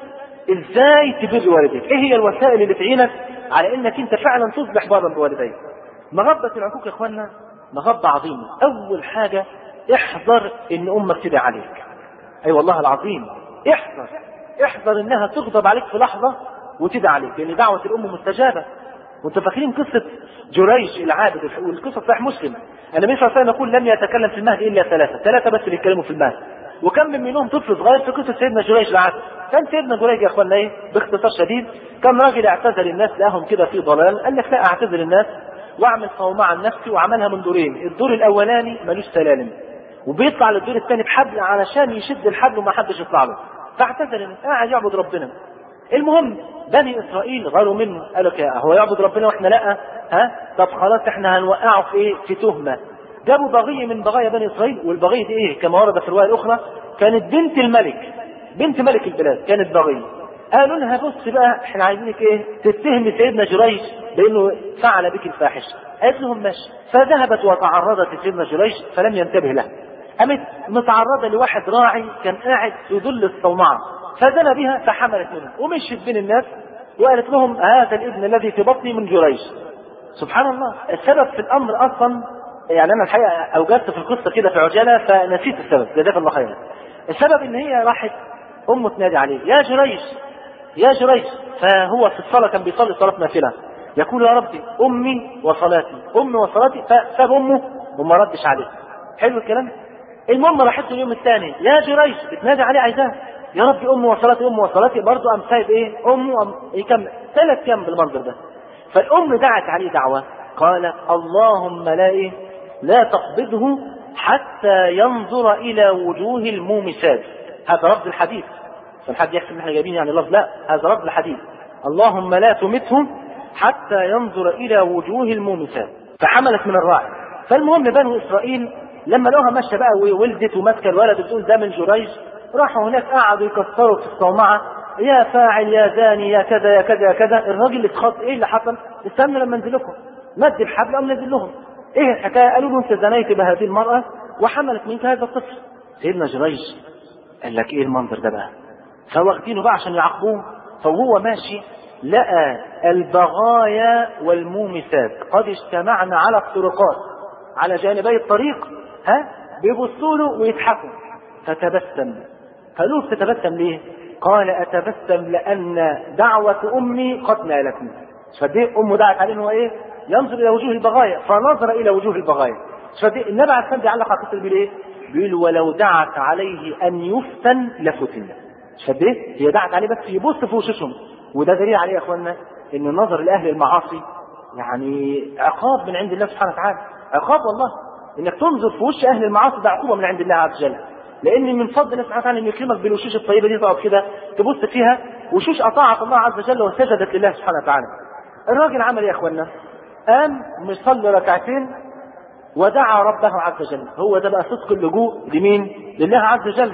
ازاي تبر والديك. ايه هي الوسائل اللي تعينك على انك انت فعلا تصبح بارا بوالديك؟ مغبة العقوق يا اخوانا مغبة عظيمة. اول حاجة احذر ان امك تدعي عليك. اي أيوة والله العظيم احذر احذر انها تغضب عليك في لحظة وتدعي عليك، لان دعوة الام مستجابة. وانتم فاكرين قصة جريج العابد والقصة صحيح مسلم، النبي صلى الله عليه وسلم يقول لم يتكلم في المهد الا ثلاثة، ثلاثة بس اللي يتكلموا في المهد، وكم من منهم طفل صغير في قصة سيدنا جريج العابد. كان سيدنا جريج يا اخوانا ايه باختصار شديد، كان راجل اعتزل الناس لهم كده في ضلال، قال لك لا اعتزل الناس واعمل صومعة عن نفسي، وعملها من دورين. الدور الاولاني ملوش سلالم وبيطلع للدور الثاني بحبل علشان يشد الحبل وما حدش يطلع له، فاعتزل الناس قاعد يعبد ربنا. المهم بني اسرائيل غاروا منه، قالوا كده هو يعبد ربنا واحنا لا، ها طب خلاص احنا هنوقعه في ايه؟ في تهمه. جابوا بغيه من بغايا بني اسرائيل، والبغيه دي ايه كما ورد في الروايه الاخرى كانت بنت الملك، بنت ملك البلاد كانت بغيه. قالوا لها بص بقى احنا عايزينك ايه تتهم سيدنا جريج بانه فعل بك الفاحشه. قالت لهم ماشي. فذهبت وتعرضت لسيدنا جريج فلم ينتبه لها، قامت متعرضه لواحد راعي كان قاعد في ظل الصومعه، فزنى بها فحملت منه ومشيت بين الناس وقالت لهم هذا الابن الذي في بطني من جريج. سبحان الله. السبب في الامر اصلا يعني انا الحقيقه اوجدت في القصه كده في عجاله فنسيت السبب، جزاك الله خيرا. السبب ان هي راحت امه تنادي عليه يا جريج يا جريج، فهو في الصلاه كان بيصلي صلاه نافله يقول يا ربي امي وصلاتي امي وصلاتي، فساب امه وما ردش عليه. حلو الكلام. المهم راحت له اليوم الثاني يا جريج بتنادي عليه عايزاه يا ربي امي وصلاتي امي وصلاتي، برضه قام سايب ايه امه أم يكمل ثلاث ايام بالمنظر ده. فالام دعت عليه دعوه قالت اللهم لا ايه لا تقبضه حتى ينظر الى وجوه المومسات. هذا لفظ الحديث، فالحد يحسب ان احنا جايبين يعني لفظ، لا هذا لفظ الحديث. اللهم لا تمته حتى ينظر الى وجوه المومسات. فحملت من الراعي. فالمهم بنو اسرائيل لما لقوها ماشيه بقى وولدت وماسكه الولد بتقول ده من جريج، راحوا هناك قعدوا يكسروا في الصومعه يا فاعل يا زاني يا كذا يا كذا يا كذا. الراجل اتخض ايه اللي حصل؟ استنوا لما انزل لكم. مد الحبل قام نزل لهم. ايه الحكايه؟ قالوا له انت زنيت بهذه المراه وحملت منك هذا الطفل. سيدنا جريج قال لك ايه المنظر ده بقى؟ فواخدينه بقى عشان يعاقبوه. فهو ماشي لقى البغايا والمومسات قد اجتمعنا على الطرقات على جانبي الطريق، ها بيبصوا له ويضحكوا. فتبسم. قالوا تتبسم ليه؟ قال اتبسم لان دعوه امي قد نالتني. فدي امه دعت عليه انه ايه ينظر الى وجوه البغايا، فنظر الى وجوه البغايا. فدي النبي عليه الصلاه والسلام بيعلق على القصه دي بايه؟ بيقول ولو دعت عليه أن يفتن لفتن. شد ايه؟ هي دعت عليه بس يبص في وشوشهم. وده دليل عليه يا اخوانا ان النظر لاهل المعاصي يعني عقاب من عند الله سبحانه وتعالى. عقاب والله انك تنظر في وش اهل المعاصي، ده عقوبه من عند الله عز وجل. لان من فضل الله سبحانه وتعالى ان يكرمك بالوشوش الطيبه دي، تقعد كده تبص فيها وشوش اطاعت الله عز وجل وسجدت لله سبحانه وتعالى. الراجل عمل يا اخوانا، قام مصلي ركعتين ودعا ربه عز وجل. هو ده بقى صدق اللجوء لمين؟ لله عز وجل.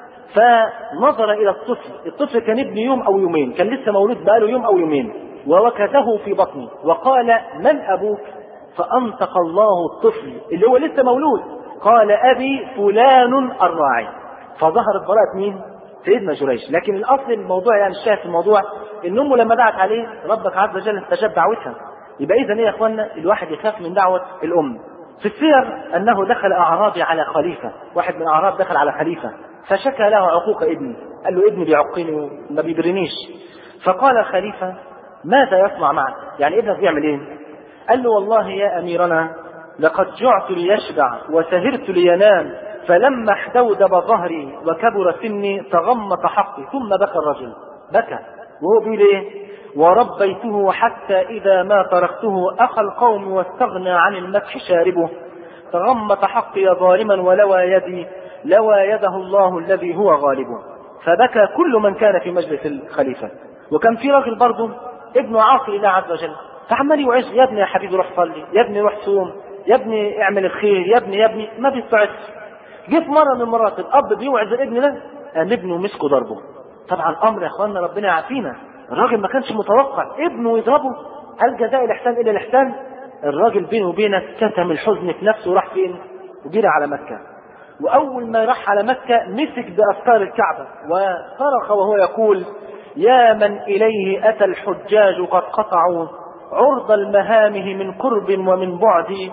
فنظر الى الطفل، الطفل كان ابن يوم او يومين، كان لسه مولود بقاله يوم او يومين، ووكته في بطنه وقال من ابوك؟ فانطق الله الطفل اللي هو لسه مولود، قال ابي فلان الراعي. فظهرت براءة مين؟ سيدنا جريج. لكن الاصل الموضوع يعني الشاهد في الموضوع ان امه لما دعت عليه ربك عز وجل استجاب دعوتها. يبقى اذا ايه يا اخوانا؟ الواحد يخاف من دعوه الام. في السير انه دخل اعرابي على خليفه، واحد من الاعراب دخل على خليفه فشكى له عقوق ابني، قال له ابني بيعقني وما بيبرنيش. فقال الخليفه ماذا يصنع معك؟ يعني ابنك بيعمل ايه؟ قال له والله يا اميرنا لقد جعت ليشبع وسهرت لينام، فلما احتودب ظهري وكبر سني تغمط حقي. ثم بكى الرجل، بكى وهو بيقول ايه؟ وربيته حتى اذا ما تركته اخى القوم واستغنى عن المدح شاربه، تغمط حقي ظالما ولوى يدي لوى يده الله الذي هو غالبه. فبكى كل من كان في مجلس الخليفه. وكان في راجل برضه ابنه عاصي لله عز وجل، فعمال يوعظ يا ابني يا حبيبي روح صلي، يا ابني روح صوم، يا ابني اعمل الخير، يا ابني يا ابني ما بيستعدش. جه في مره من المرات الاب بيوعظ الابن ده، قام ابنه مسكه ضربه. طبعا امر يا اخواننا ربنا يعافينا، الراجل ما كانش متوقع ابنه يضربه. هل جزاء الاحسان الا الاحسان؟ الراجل بينه وبينك كتم الحزن في نفسه وراح فين؟ وجري على مكه. واول ما راح على مكه مسك باستار الكعبه وصرخ وهو يقول يا من اليه اتى الحجاج قد قطعوا عرض المهامه من قرب ومن بعد،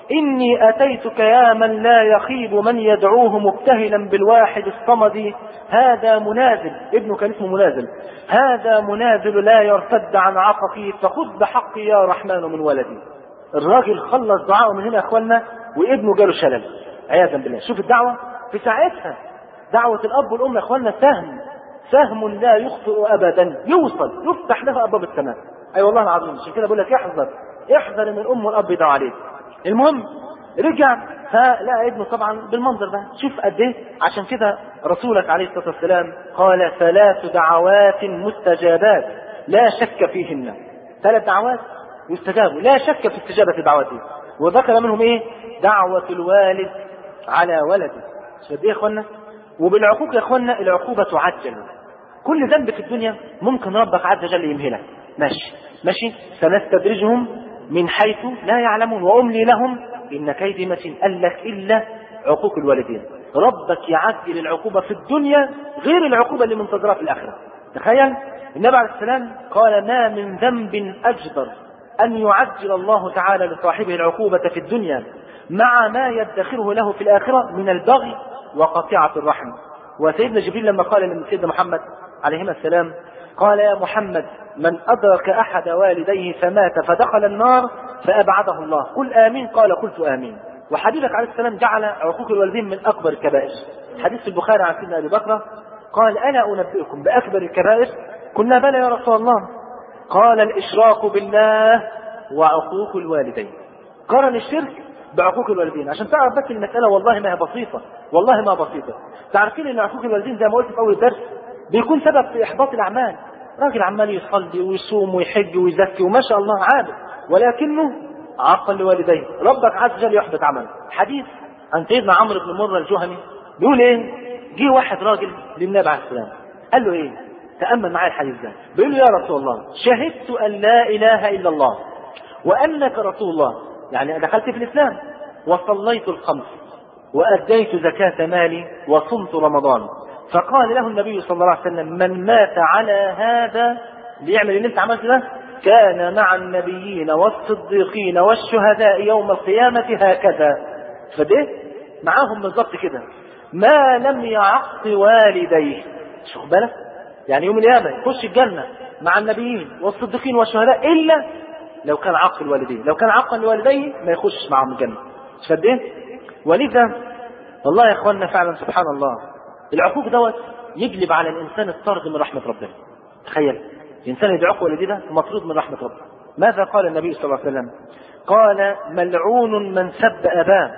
إني أتيتك يا من لا يخيب من يدعوه مبتهلا بالواحد الصمد. هذا منازل، ابنه كان اسمه منازل، هذا منازل لا يرتد عن عققي، فخذ بحقي يا رحمن من ولدي. الراجل خلص دعاءه من هنا يا اخوانا وابنه جاله شلل عياذا بالله. شوف الدعوة في ساعتها، دعوة الأب والأم يا اخوانا سهم سهم لا يخطئ أبدا، يوصل يفتح له أبواب السماء. أي أيوة والله العظيم. عشان كده بقول لك احذر احذر من الأم والأب يدعوا عليك. المهم رجع فلقى ابنه طبعا بالمنظر ده. شوف قد ايه. عشان كده رسولك عليه الصلاه والسلام قال ثلاث دعوات مستجابات لا شك فيهن. ثلاث دعوات يستجابوا لا شك في استجابه دعوته، وذكر منهم ايه؟ دعوه الوالد على ولده. شوف ايه يا اخوانا. وبالعقوق يا اخوانا العقوبه تعجل. كل ذنب في الدنيا ممكن ربك عز وجل يمهلك، ماشي ماشي. سنستدرجهم من حيث لا يعلمون وأملي لهم إن كيدي متين. قال لك إلا عقوق الوالدين. ربك يعجل العقوبة في الدنيا غير العقوبة اللي منتظرها في الآخرة. تخيل النبي عليه السلام قال ما من ذنب أجدر أن يعجل الله تعالى لصاحبه العقوبة في الدنيا مع ما يدخره له في الآخرة من البغي وقطيعة الرحم. وسيدنا جبريل لما قال لسيدنا محمد عليهما السلام قال يا محمد من أدرك أحد والديه فمات فدخل النار فأبعده الله قل آمين. قال قلت آمين. وحبيبك عليه السلام جعل عقوق الوالدين من أكبر الكبائر. حديث البخاري عن سيدنا أبي بكر قال ألا أنبئكم بأكبر الكبائر؟ قلنا بلى يا رسول الله. قال الإشراك بالله وعقوق الوالدين. قارن الشرك بعقوق الوالدين عشان تعرف بس المسألة والله ما هي بسيطة، والله ما بسيطة. تعرفين أن عقوق الوالدين زي ما قلت في أول الدرس بيكون سبب في إحباط الأعمال. راجل عمال يصلي ويصوم ويحج ويزكي وما شاء الله عابد، ولكنه عقل لوالديه، ربك عز وجل يحبط عمله. حديث عن سيدنا عمرو بن مرة الجهني بيقول ايه؟ جه واحد راجل للنبي عليه السلام قال له ايه؟ تأمل معايا الحديث ده. بيقول له يا رسول الله شهدت أن لا إله إلا الله وأنك رسول الله، يعني دخلت في الإسلام وصليت الخمس وأديت زكاة مالي وصمت رمضان. فقال له النبي صلى الله عليه وسلم من مات على هذا ليعمل اللي انت عملته ده كان مع النبيين والصديقين والشهداء يوم القيامة هكذا. فده معاهم بالضبط كده ما لم يعق والديه. شوف بالك يعني يوم القيامة يخش الجنة مع النبيين والصديقين والشهداء إلا لو كان عق الوالدين. لو كان عقا لوالديه ما يخش معهم الجنة. فده ولذا والله يا اخواننا فعلا سبحان الله العقوق دوت يجلب على الانسان الطرد من رحمه ربنا. تخيل الانسان يدعوك والديه ده مطرود من رحمه ربه. ماذا قال النبي صلى الله عليه وسلم؟ قال ملعون من سب اباه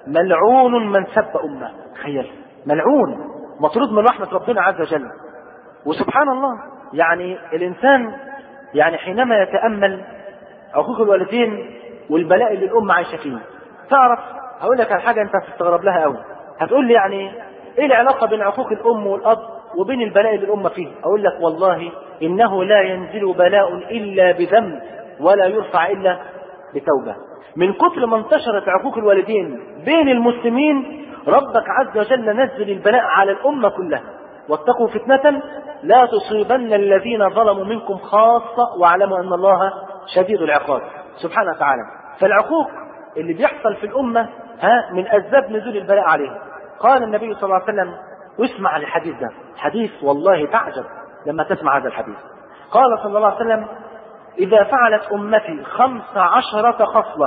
ملعون من سب امه. تخيل ملعون مطرود من رحمه ربنا عز وجل. وسبحان الله يعني الانسان يعني حينما يتامل عقوق الوالدين والبلاء اللي الام عايشه فيه تعرف هقول لك على حاجه انت هتستغرب لها قوي. هتقول لي يعني ايه العلاقه بين عقوق الام والاب وبين البلاء اللي الام فيه؟ اقول لك والله انه لا ينزل بلاء الا بذنب ولا يرفع الا بتوبه. من كثر ما انتشرت عقوق الوالدين بين المسلمين ربك عز وجل نزل البلاء على الامه كلها. واتقوا فتنه لا تصيبن الذين ظلموا منكم خاصه واعلموا ان الله شديد العقاب سبحانه وتعالى. فالعقوق اللي بيحصل في الامه ها من اسباب نزول البلاء عليهم. قال النبي صلى الله عليه وسلم واسمع للحديث ده حديث والله تعجب لما تسمع هذا الحديث. قال صلى الله عليه وسلم إذا فعلت أمتي خمس عشرة خصلة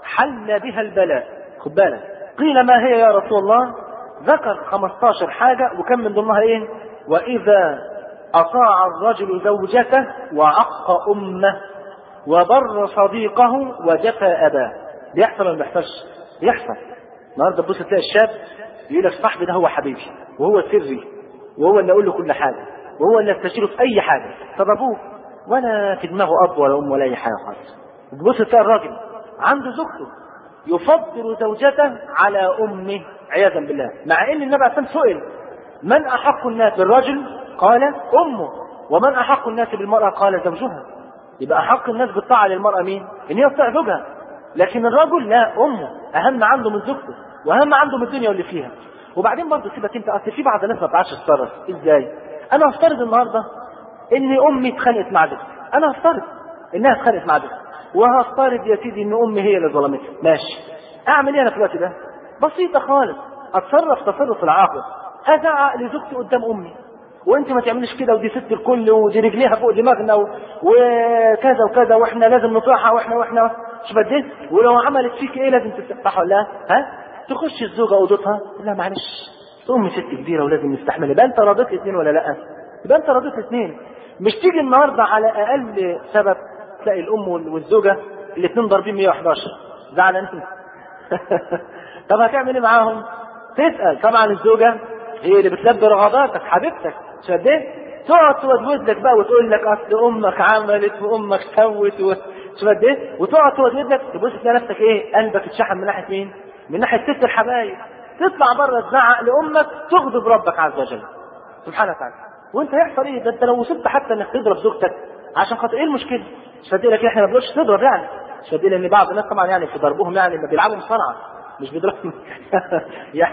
حل بها البلاء. خد بالك قيل ما هي يا رسول الله؟ ذكر خمستاشر حاجة وكم من ضمنها إيه؟ وإذا أطاع الرجل زوجته وعق أمه وبر صديقه وجفى أباه. بيحصل ولا ما بيحصلش؟ بيحصل. النهارده تبص تلاقي الشاب يقول لك صاحبي ده هو حبيبي وهو سري وهو اللي اقول له كل حاجه وهو اللي استشيره في اي حاجه. طب ابوه ولا في دماغه اب ولا ام ولا اي حاجه خالص. تبص تلاقي الراجل عنده زوجته يفضل زوجته على امه عياذا بالله، مع ان النبي عليه الصلاه والسلام سئل من احق الناس بالرجل؟ قال امه. ومن احق الناس بالمراه؟ قال زوجها. يبقى احق الناس بالطاعه للمراه مين؟ ان هي تطيع زوجها. لكن الرجل لا، امه اهم عنده من زوجته واهم عنده من الدنيا واللي فيها. وبعدين برضه سيبك انت، اصل في بعض الناس ما بتعرفش تتصرف ازاي. انا هفترض النهارده ان امي اتخانقت مع زوجتي، انا هفترض انها اتخانقت مع زوجتي وهفترض يا سيدي ان امي هي اللي ظلمتها، ماشي. اعمل ايه انا في الوقت ده؟ بسيطه خالص، اتصرف تصرف العاقل. ازعق لزوجتي قدام امي وانت ما تعمليش كده ودي ست الكل ودي رجليها فوق دماغنا وكذا وكذا واحنا لازم نطيعها واحنا واحنا مش بديت، ولو عملت فيك ايه لازم تستحمل ولا ها؟ تخش الزوجه اوضتها لا معلش امي ست كبيره ولازم نستحملها. يبقى انت رضيت الاثنين ولا لا؟ يبقى انت رضيت الاثنين. مش تيجي النهارده على اقل سبب تلاقي الام والزوجه الاثنين ضاربين مية وحداشر زعلانين. طب هتعمل ايه معاهم؟ تسال. طبعا الزوجه هي اللي بتلبي رغباتك حبيبتك، مش قد ايه؟ تقعد تودود لك بقى وتقول لك اصل امك عملت وامك سوت مش قد ايه؟ وتقعد تودود لك تبص تلاقي نفسك ايه؟ قلبك اتشحن من ناحيه مين؟ من ناحيه ست الحبايب. تطلع بره تزعق لامك تغضب ربك عز وجل سبحانه وتعالى. وانت هيحصل ايه؟ ده انت لو وصلت حتى انك تضرب زوجتك عشان خاطر ايه المشكله؟ مش هدي لك احنا ما بنقولش تضرب يعني، مش هدي لان بعض الناس طبعا يعني في ضربهم يعني ما بيلعبوا مصارعه مش بيضربوا يعني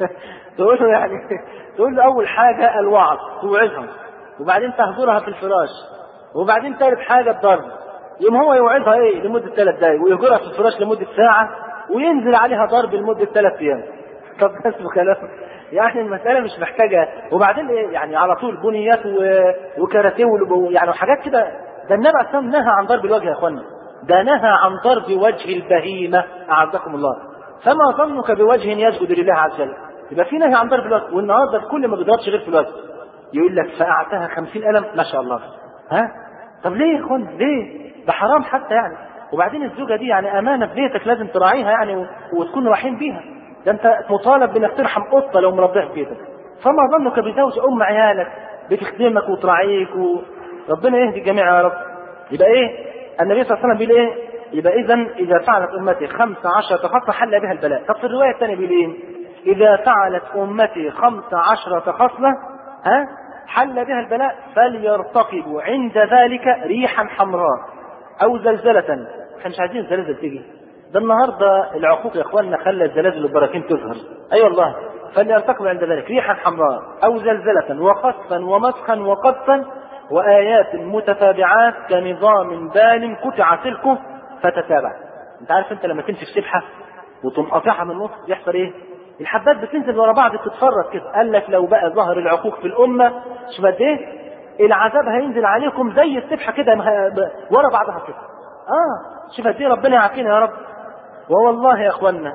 تقول له يعني تقول له اول حاجه الوعظ توعظهم وبعدين تهجرها في الفراش وبعدين ثالث حاجه الضرب. يوم هو يوعظها ايه لمده ثلاث دقائق ويهجرها في الفراش لمده ساعه وينزل عليها ضرب لمده ثلاث ايام. طب بس كلام يعني المساله مش محتاجه. وبعدين ايه يعني على طول بنيات وكاراتيه يعني وحاجات كده. ده النبي عليه الصلاه والسلام نهى عن ضرب الوجه يا اخوانا، ده نهى عن ضرب وجه البهيمه اعزكم الله. فما ظنك بوجه يسجد لله عز وجل؟ يبقى في نهي عن ضرب الوجه. والنهارده الكل ما بيضربش غير في الوجه، يقول لك فقعتها خمسين قلم ما شاء الله. ها طب ليه يا اخوانا ليه؟ ده حرام حتى يعني. وبعدين الزوجه دي يعني امانه في بيتك لازم تراعيها يعني وتكون رحيم بيها. ده انت مطالب بانك ترحم قطه لو مربيها في بيتك، فما ظنك بزوج ام عيالك بتخدمك وتراعيك وربنا يهدي الجميع يا رب. يبقى ايه النبي صلى الله عليه وسلم بيقول ايه؟ يبقى اذا اذا فعلت امتي خمس عشرة خصله حل بها البلاء. طب في الروايه الثانيه بيقول ايه؟ اذا فعلت امتي خمس عشرة خصله ها حل بها البلاء فليرتقبوا عند ذلك ريحا حمراء او زلزله. احنا مش عايزين الزلازل تيجي، ده النهارده العقوق يا اخواننا خلى الزلازل والبراكين تظهر. اي أيوة والله. فليرتقبوا عند ذلك ريحا حمراء او زلزله وخسفا ومسخا وقذفا وايات متتابعات كنظام بال قطع سلكه فتتابع. انت عارف انت لما تمسك سبحه وتقوم قاطعها من النص يحصل ايه؟ الحبات بتنزل ورا بعض تتفرج كده. قال لك لو بقى ظهر العقوق في الامه شوف قد ايه العذاب هينزل عليكم زي السبحه كده ورا بعضها كده. اه شوف قد ايه ربنا يعافينا يا رب. ووالله يا اخوانا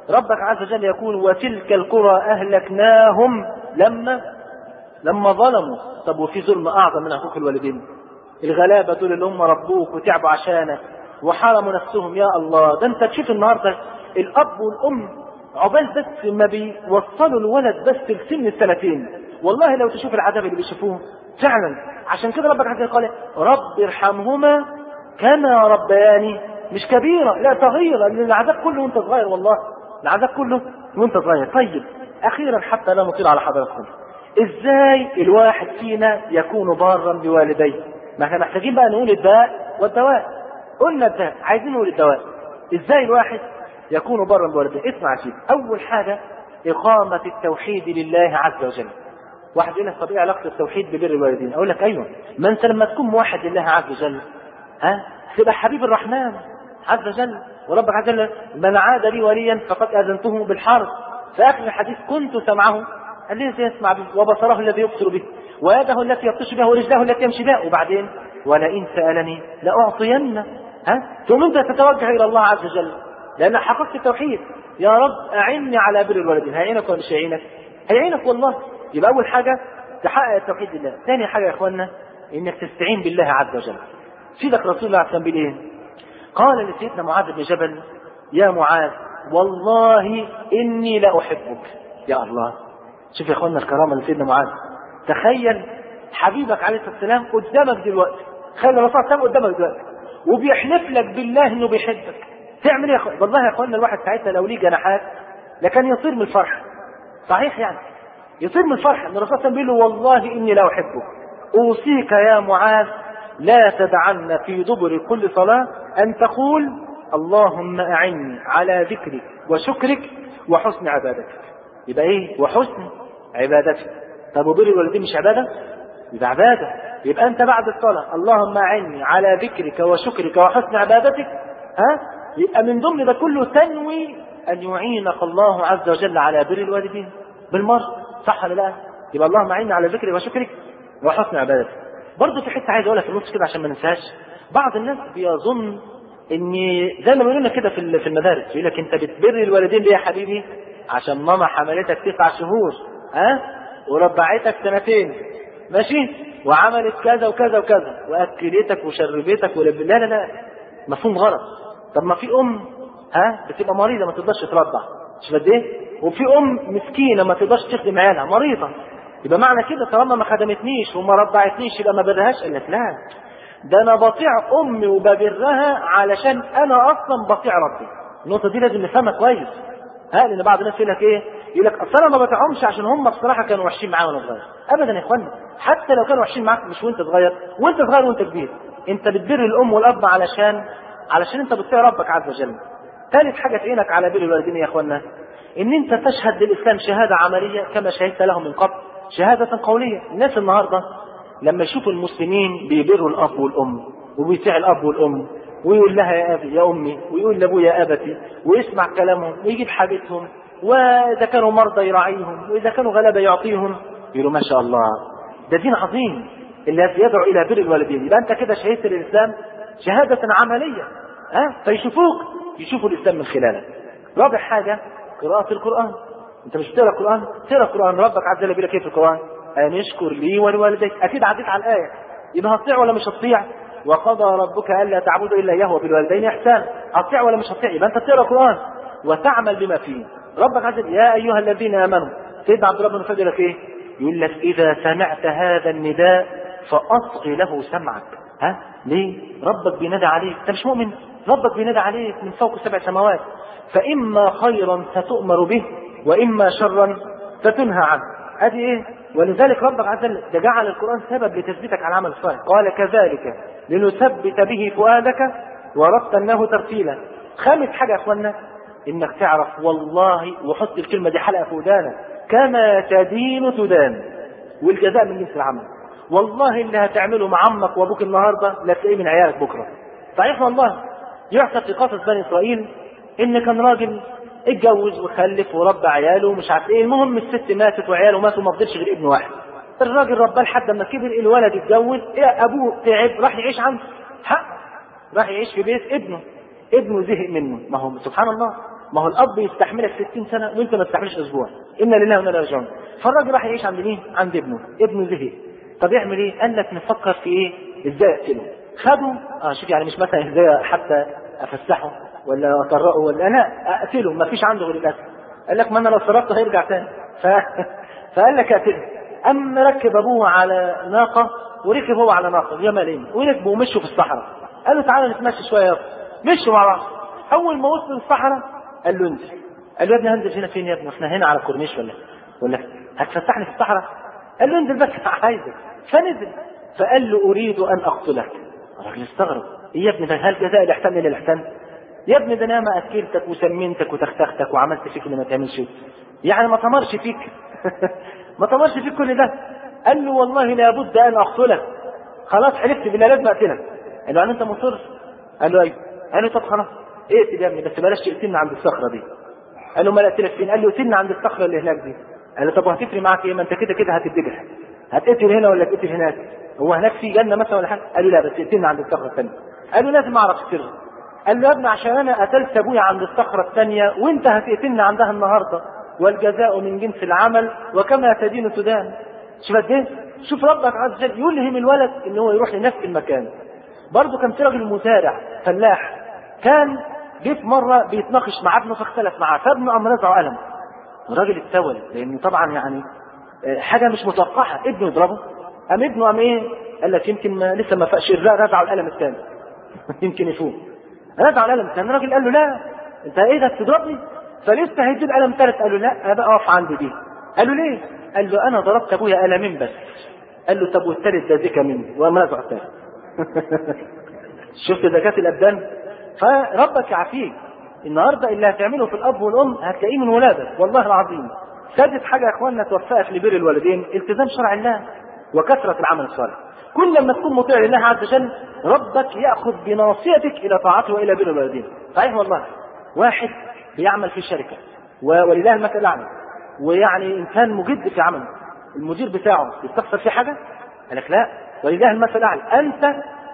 ربك عز وجل يقول وتلك القرى أهلكناهم لما لما ظلموا. طب وفي ظلم أعظم من حقوق الوالدين؟ الغلابة دول اللي هم ربوك وتعبوا عشانك وحرموا نفسهم. يا الله، ده انت تشوف النهارده الأب والأم عقبال بس ما بيوصلوا الولد بس لسن السنتين، والله لو تشوف العذاب اللي بيشوفوه فعلا. عشان كده ربك عز وجل قال رب ارحمهما كما ربياني مش كبيرة، لا صغيرة، لأن العذاب كله وانت صغير، والله العذاب كله وانت صغير. طيب أخيرا حتى لا نطيل على حضراتكم، ازاي الواحد فينا يكون بارا بوالديه؟ ما احنا محتاجين بقى نقول الداء والدواء. قلنا الداء، عايزين نقول الدواء. ازاي الواحد يكون بارا بوالديه؟ اسمع شيء. اول حاجة إقامة التوحيد لله عز وجل. واحد يقول لك طب ايه علاقة التوحيد ببر الوالدين؟ اقول لك ايوه، ما انت لما تكون موحد لله عز وجل ها تبقى حبيب الرحمن عز وجل. وربك عز وجل من عاد لي وليا فقد اذنته بالحرب. في اخر الحديث كنت سمعه الذي يسمع به وبصره الذي يبصر به ويده التي يبطش بها ورجله التي يمشي بها. وبعدين ولئن سألني لأعطين. ها ثم انت تتوجه الى الله عز وجل لان حققت التوحيد. يا رب اعني على بر الوالدين. هيعينك ولا مش هيعينك؟ هيعينك والله. يبقى اول حاجه تحقق التوحيد لله. ثاني حاجه يا اخوانا انك تستعين بالله عز وجل. سيدك رسول الله عليه الصلاه والسلام قال لسيدنا معاذ بن جبل يا معاذ والله اني لاحبك. يا الله، شوف يا اخوانا الكرامه لسيدنا معاذ. تخيل حبيبك عليه الصلاه والسلام قدامك دلوقتي، تخيل الرسول صلى الله عليه وسلم قدامك دلوقتي وبيحلف لك بالله انه بيحبك. تعمل ايه يا اخوانا؟ والله يا اخوانا الواحد ساعتها لو ليه جناحات لكان يطير من الفرح. صحيح يعني يطير من الفرح ان الرسول صلى الله عليه وسلم بيقول له والله اني لا احبك. اوصيك يا معاذ لا تدعن في دبر كل صلاه ان تقول اللهم اعني على ذكرك وشكرك وحسن عبادتك. يبقى ايه؟ وحسن عبادتك. طب وبر الوالدين مش عباده؟ يبقى عباده. يبقى انت بعد الصلاه اللهم اعني على ذكرك وشكرك وحسن عبادتك، ها يبقى من ضمن ده كله تنوي ان يعينك الله عز وجل على بر الوالدين بالمره. صح ولا لا؟ يبقى اللهم اعني على ذكرك وشكرك وحسن عبادتك. برضه في حته عايز اقولها في النص كده عشان ما ننساش. بعض الناس بيظن ان زي ما بيقولوا لنا كده في المدارس، يقول لك انت بتبر الوالدين ليه يا حبيبي؟ عشان ماما حملتك تسع شهور ها وربعتك سنتين ماشي وعملت كذا وكذا وكذا واكلتك وشربتك ولب... لا لا لا، مفهوم غلط. طب ما في ام ها بتبقى مريضه ما تقدرش ترضع، مش قد ايه؟ وفي ام مسكينه ما تقدرش تخدم عيالها مريضه. يبقى معنى كده طالما ما خدمتنيش وما رضعتنيش يبقى ما برهاش؟ قال لك لا، ده انا بطيع امي وببرها علشان انا اصلا بطيع ربي. النقطه دي لازم نفهمها كويس. ها لان بعض الناس يقول لك ايه؟ يقول لك اصل انا ما بطيعهمش عشان هم بصراحه كانوا وحشين معايا وانا صغير. ابدا يا اخوانا، حتى لو كانوا وحشين معاك مش وانت صغير، وانت صغير وانت كبير انت بتبر الام والاب علشان علشان انت بتطيع ربك عز وجل. ثالث حاجه تعينك على بر الوالدين يا اخوانا ان انت تشهد للاسلام شهاده عمليه كما شهدت لهم من قبل شهاده قوليه. الناس النهارده لما يشوفوا المسلمين بيبروا الاب والام وبيطيع الاب والام ويقول لها يا ابي يا امي ويقول لابوه يا ابتي ويسمع كلامهم ويجيب حاجتهم، واذا كانوا مرضى يراعيهم واذا كانوا غلابه يعطيهم، يقولوا ما شاء الله ده دين عظيم الذي يدعو الى بر الوالدين. يبقى انت كده شهدت للاسلام شهاده عمليه ها أه؟ فيشوفوك يشوفوا الاسلام من خلالك. رابع حاجه قراءه القران. انت مش بتقرا القران؟ تقرا القران. ربك عز وجل بيقول لك ايه في القران؟ ان اشكر لي ولوالديك. اكيد عديت على الايه، يبقى هتطيع ولا مش هتطيع؟ وقضى ربك الا تعبدوا الا اياه وبالوالدين احسانا. هتطيع ولا مش هتطيع؟ يبقى انت تقرا القران وتعمل بما فيه. ربك عز وجل يا ايها الذين امنوا. سيدنا عبد الله بن مسعود لك ايه؟ يقول لك اذا سمعت هذا النداء فاصغ له سمعك. ها ليه؟ ربك بينادى عليك، انت مش مؤمن؟ ربك بينادى عليك من فوق سبع سماوات، فاما خيرا ستؤمر به واما شرا ستنهى عنه. ادي ايه؟ ولذلك ربك عز وجل جعل القران سبب لتثبيتك على العمل الصالح. قال كذلك لنثبت به فؤادك ورتلناه ترتيلا. خامس حاجه يا اخوانا انك تعرف والله، وحط الكلمه دي حلقه في ودانك، كما تدين تدان، والجزاء من جنس العمل. والله اللي هتعمله مع عمك وابوك النهارده لا تلاقيه من عيالك بكره. صحيح والله. يحصل في قصص بني اسرائيل ان كان راجل اتجوز وخلف وربى عياله ومش عارف ايه، المهم الست ماتت وعياله ماتوا وما فضلش غير ابن واحد. الراجل رباه لحد ما كبر، الولد اتجوز، إيه ابوه تعب راح يعيش عنده، حق راح يعيش في بيت ابنه، ابنه زهق منه. ما هو سبحان الله ما هو الاب يستحملك ستين سنه وانت ما تستحملش اسبوع. انا لله وانا اليه راجعون. فالراجل راح يعيش عند مين؟ عند ابنه. ابنه زهق. طب يعمل ايه؟ قال لك نفكر في ايه؟ ازاي اقتله. خدوا اه شوف يعني مش مثلا ازاي حتى افسحه ولا اطرقه ولا انا اقتله، ما فيش عنده غير الاسد. قال لك ما انا لو صرفته هيرجع تاني. ف... فقال لك اقتله. اما ركب ابوه على ناقه وركب هو على ناقه جمالين وركبوا ومشوا في الصحراء. قالوا تعالى نتمشى شويه يا مشوا مع بعض. اول ما وصلوا الصحراء قال له انزل. قال له يا ابني هنزل هنا فين يا ابني؟ احنا هنا على الكورنيش ولا ولا هتفسحني في الصحراء؟ قال له انزل بس عايزك. فنزل فقال له اريد ان اقتلك. الراجل استغرب. ايه يا ابني ده؟ هل جزاء الاحسان الا الاحسان؟ يا ابني ده انا ما اكلتك وسمنتك وتختختك وعملت فيك اللي ما تعملش، يعني ما تمرش فيك ما تمرش فيك كل ده. قال له والله لابد ان اقتلك. خلاص حلفت بالله لازم اقتلك. قال له يعني انت مصر؟ قال له ايوه. قال له طب خلاص اقتل يا ابني بس بلاش تقتلنا عند الصخره دي. قال له ما اقتلك فين؟ قال له قتلنا عند الصخره اللي هناك دي. قال له طب وهتفرق معاك ايه؟ ما انت كده كده هتتذبح، هتقتل هنا ولا تقتل هناك؟ هو هناك في جنه مثلا ولا حاجه؟ قال له لا بس قتلنا عند الصخره الثانيه. قال له لازم اعرف السر. قال له يا ابني عشان انا قتلت ابويا عند الصخره الثانيه وانت هتقتلنا عندها النهارده، والجزاء من جنس العمل وكما تدين تدان. شوف قد ايه؟ شوف ربك عز وجل يلهم الولد ان هو يروح لنفس المكان. برضه كان في راجل مزارع فلاح كان جه في مره بيتناقش مع ابنه فاختلف معاه، فابنه قام رزعه قلم. الراجل اتسول لانه طبعا يعني حاجه مش متوقعه، ابنه يضربه. قام ابنه قام ايه؟ قال لك يمكن ما لسه ما فاقش رزعه القلم الثاني يمكن يفوق. رزعه القلم الثاني. الراجل قال له لا انت ايه ده بتضربني؟ فلسه هيجيب قلم ثالث. قال له لا ابقى اقف عندي دي. قال له ليه؟ قال له انا ضربت ابويا قلمين بس. قال له طب والثالث ده ذكى مني وقام رزعه الثالث. شفت ذكاء الابدان؟ فربك يعافيك. النهارده اللي هتعمله في الاب والام هتلاقيه من ولادك والله العظيم. سادس حاجه يا اخواننا توفقك لبر الوالدين التزام شرع الله وكثره العمل الصالح. كل لما تكون مطيع لله عز وجل ربك ياخذ بناصيتك الى طاعته والى بر الوالدين. صحيح والله. واحد بيعمل في شركه ولله المثل الاعلى ويعني انسان مجد في عمله، المدير بتاعه يستخسر في حاجه؟ قال لك لا ولله المثل الاعلى. انت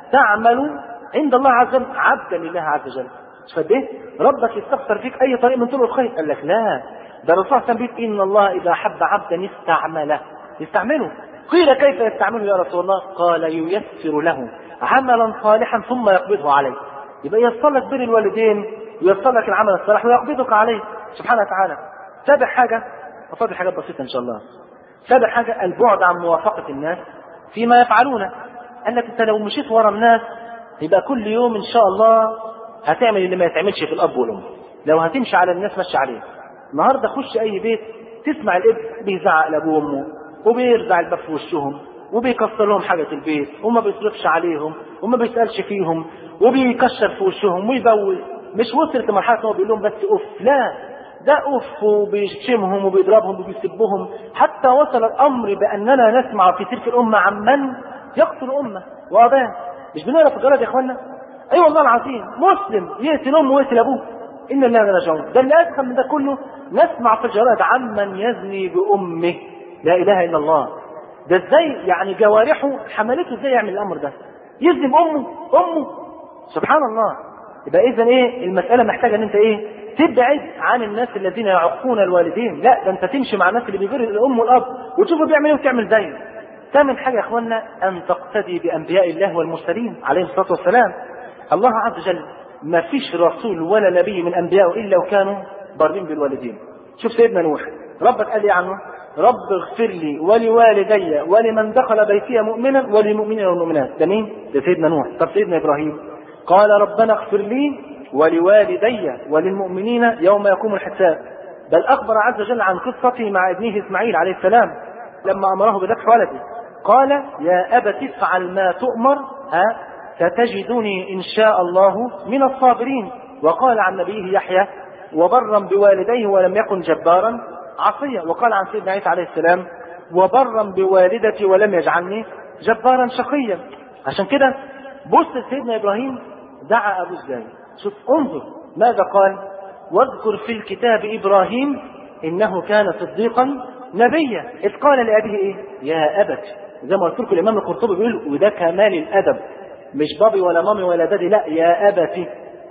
تعمل عند الله عز وجل عبدا لله عز وجل. مش قد ايه؟ ربك يستخسر فيك اي طريق من طرق الخير. قال لك لا ده الرسول صلى الله عليه وسلم ان الله اذا احب عبدا يستعمله يستعمله. قيل كيف يستعمله يا رسول الله؟ قال ييسر له عملا صالحا ثم يقبضه عليه. يبقى ييسر لك بر الوالدين وييسر لك العمل الصالح ويقبضك عليه سبحانه وتعالى. سابع حاجه وفاضل حاجات بسيطه ان شاء الله. سابع حاجه البعد عن موافقه الناس فيما يفعلونه. قال لك انت لو مشيت ورا الناس يبقى كل يوم ان شاء الله هتعمل اللي ما يتعملش في الاب والام. لو هتمشي على الناس مشي عليه. النهارده خش اي بيت تسمع الابن بيزعق لابوه وامه وبيرزع الباب في وشهم وبيكسر لهم حاجه البيت وما بيصرفش عليهم وما بيسالش فيهم وبيكشر في وشهم ويبوز. مش وصلت لمرحله ان هو بيقول لهم بس اوف، لا ده اوف وبيشتمهم وبيضربهم وبيسبهم. حتى وصل الامر باننا نسمع في تلك الامه عن من يقتل امه واباه. مش بنقرا في الجرائد يا اخوانا؟ اي أيوة والله العظيم مسلم يقتل امه ويقتل ابوه. ان الله لا يرجعون. ده اللي ادخل من ده كله نسمع في الجرائد عمن يزني بامه. لا اله الا الله. ده ازاي يعني جوارحه حملته ازاي يعمل الامر ده؟ يزني بامه امه سبحان الله. يبقى اذا ايه المساله محتاجه ان انت ايه تبعد عن الناس الذين يعقون الوالدين. لا ده انت تمشي مع الناس اللي بيبر الام والاب وتشوفوا بيعمل ايه وتعمل زيه. ثامن حاجه يا اخوانا ان تقتدي بانبياء الله والمرسلين عليهم الصلاه والسلام. الله عز وجل ما فيش رسول ولا نبي من انبيائه الا وكانوا بارين بالوالدين. شوف سيدنا نوح ربك قال لي عنه رب اغفر لي ولوالدي ولمن دخل بيتي مؤمنا وللمؤمنين والمؤمنات. ده مين؟ ده سيدنا نوح. طب سيدنا ابراهيم قال ربنا اغفر لي ولوالدي وللمؤمنين يوم يقوم الحساب. بل اخبر عز وجل عن قصته مع ابنه اسماعيل عليه السلام لما امره بذبح ولده قال يا ابت افعل ما تؤمر ها ستجدني ان شاء الله من الصابرين. وقال عن نبيه يحيى وبرا بوالديه ولم يكن جبارا عصيا. وقال عن سيدنا عيسى عليه السلام وبرا بوالدتي ولم يجعلني جبارا شقيا. عشان كده بص سيدنا ابراهيم دعا ابوه ازاي. شوف انظر ماذا قال واذكر في الكتاب ابراهيم انه كان صديقا نبيا اذ قال لابيه ايه يا ابت. زي ما قلت لكم الامام القرطبي بيقول وده كمال الادب، مش بابي ولا مامي ولا دادي، لا يا ابتي.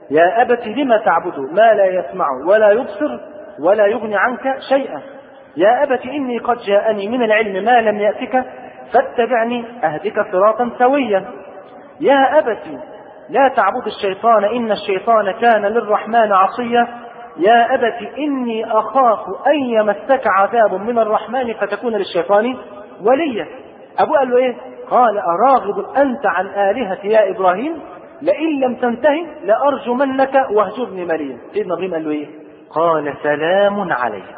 يا أبت لم تعبد ما لا يسمع ولا يبصر ولا يغني عنك شيئا. يا أبت إني قد جاءني من العلم ما لم يأتك فاتبعني أهدك صراطا سويا. يا أبت لا تعبد الشيطان إن الشيطان كان للرحمن عصيا. يا أبت إني أخاف أن يمسك عذاب من الرحمن فتكون للشيطان وليا. أبوه قال له إيه؟ قال أراغب أنت عن آلهتي يا إبراهيم لئن لم تنتهي لأرجمنك واهجرني مليا. سيدنا إبراهيم قال له إيه؟ قال سلام عليك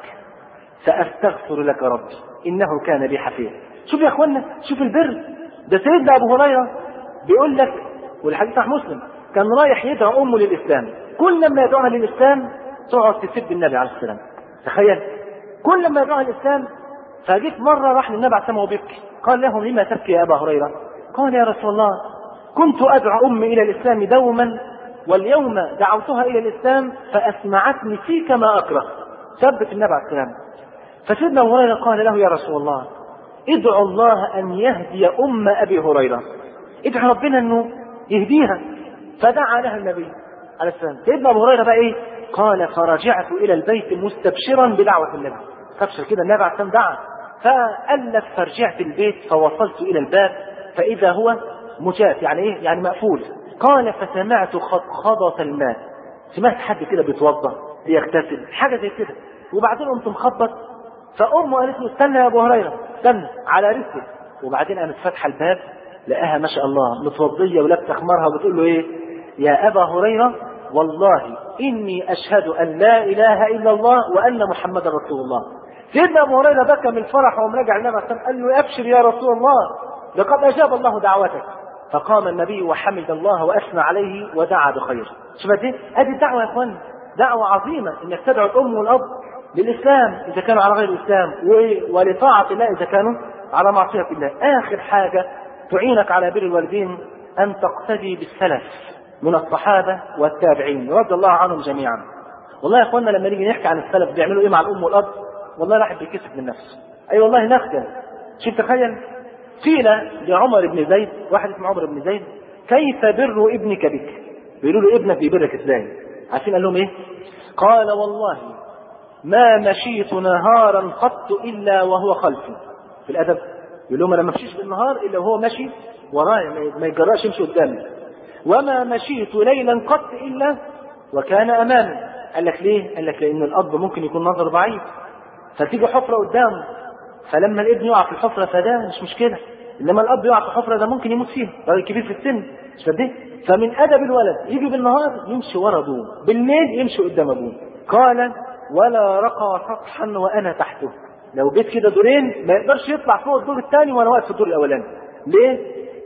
سأستغفر لك ربي إنه كان بي حفيا. شوف يا أخوانا، شوف البر ده. سيدنا أبو هريرة بيقول لك، والحديث صحيح مسلم، كان رايح يدعو أمه للإسلام، كل ما يدعوها للإسلام تقعد تسب النبي عليه السلام. تخيل، كل ما يدعوها للإسلام. فجيت مرة راح للنبي عليه السلام وبيبكي، قال له لما تبكي يا أبا هريرة؟ قال يا رسول الله كنت أدعو أمي إلى الإسلام دوما واليوم دعوتها إلى الإسلام فأسمعتني فيك ما أكره. ثبت النبي عليه السلام. فسيدنا أبو هريرة قال له يا رسول الله ادعو الله أن يهدي أم أبي هريرة، ادعو ربنا أنه يهديها. فدعا لها النبي عليه السلام. سيدنا أبو هريرة بقى إيه؟ قال فرجعت إلى البيت مستبشرا بدعوة النبي. تبشر كده النبي عليه السلام دعا. فقال لك فرجعت البيت فوصلت إلى الباب فإذا هو مجاف، يعني إيه؟ يعني مقفول. قال فسمعت خضخضة الماء، سمعت حد كده بيتوضا بيغتسل حاجة زي كده، وبعدين قمت مخبط. فأمه قالت له استنى يا أبو هريرة استنى على رزقه. وبعدين قامت فاتحة الباب لقاها ما شاء الله متوضية ولابسة خمارها وبتقول له إيه؟ يا أبا هريرة والله إني أشهد أن لا إله إلا الله وأن محمد رسول الله. سيدنا أبو هريرة بكى من الفرح ومراجع النبي عليه السلام، قال له أبشر يا رسول الله لقد أجاب الله دعوتك. فقام النبي وحمد الله وأثنى عليه ودعا بخير. شوف دي هذه الدعوة يا اخوان، دعوة عظيمة انك تدعو الام والاب للاسلام اذا كانوا على غير الاسلام، ولطاعة الله اذا كانوا على معصية الله. اخر حاجة تعينك على بر الوالدين ان تقتدي بالسلف من الصحابة والتابعين رضي الله عنهم جميعا. والله يا اخواننا لما نيجي نحكي عن السلف بيعملوا ايه مع الام والاب، والله الواحد بيكسف من نفسه. اي والله نخجل. شوف تخيل، قيل لعمر بن زيد، واحد اسمه عمر بن زيد، كيف بر ابنك بك؟ بيقولوا له ابنك بيبرك ازاي؟ عارفين قال لهم ايه؟ قال والله ما مشيت نهارا قط الا وهو خلفي. في الادب يقول لهم انا ما مشيش بالنهار الا وهو ماشي ورايا، ما يجراش يمشي قدامي. وما مشيت ليلا قط الا وكان امامي. قال لك ليه؟ قال لك لان الاب ممكن يكون نظر ضعيف فتيجي حفره قدامه، فلما الابن يقع في الحفره فده مش مشكله، انما الاب يقع في الحفره ده ممكن يموت فيها، راجل كبير في السن. مش فاهم؟ فمن ادب الولد يجي بالنهار يمشي ورا ابوه، بالليل يمشي قدام ابوه. قال ولا رقى سطحا وانا تحته. لو بيت كده دورين ما يقدرش يطلع فوق الدور الثاني وانا واقف في الدور الاولاني. ليه؟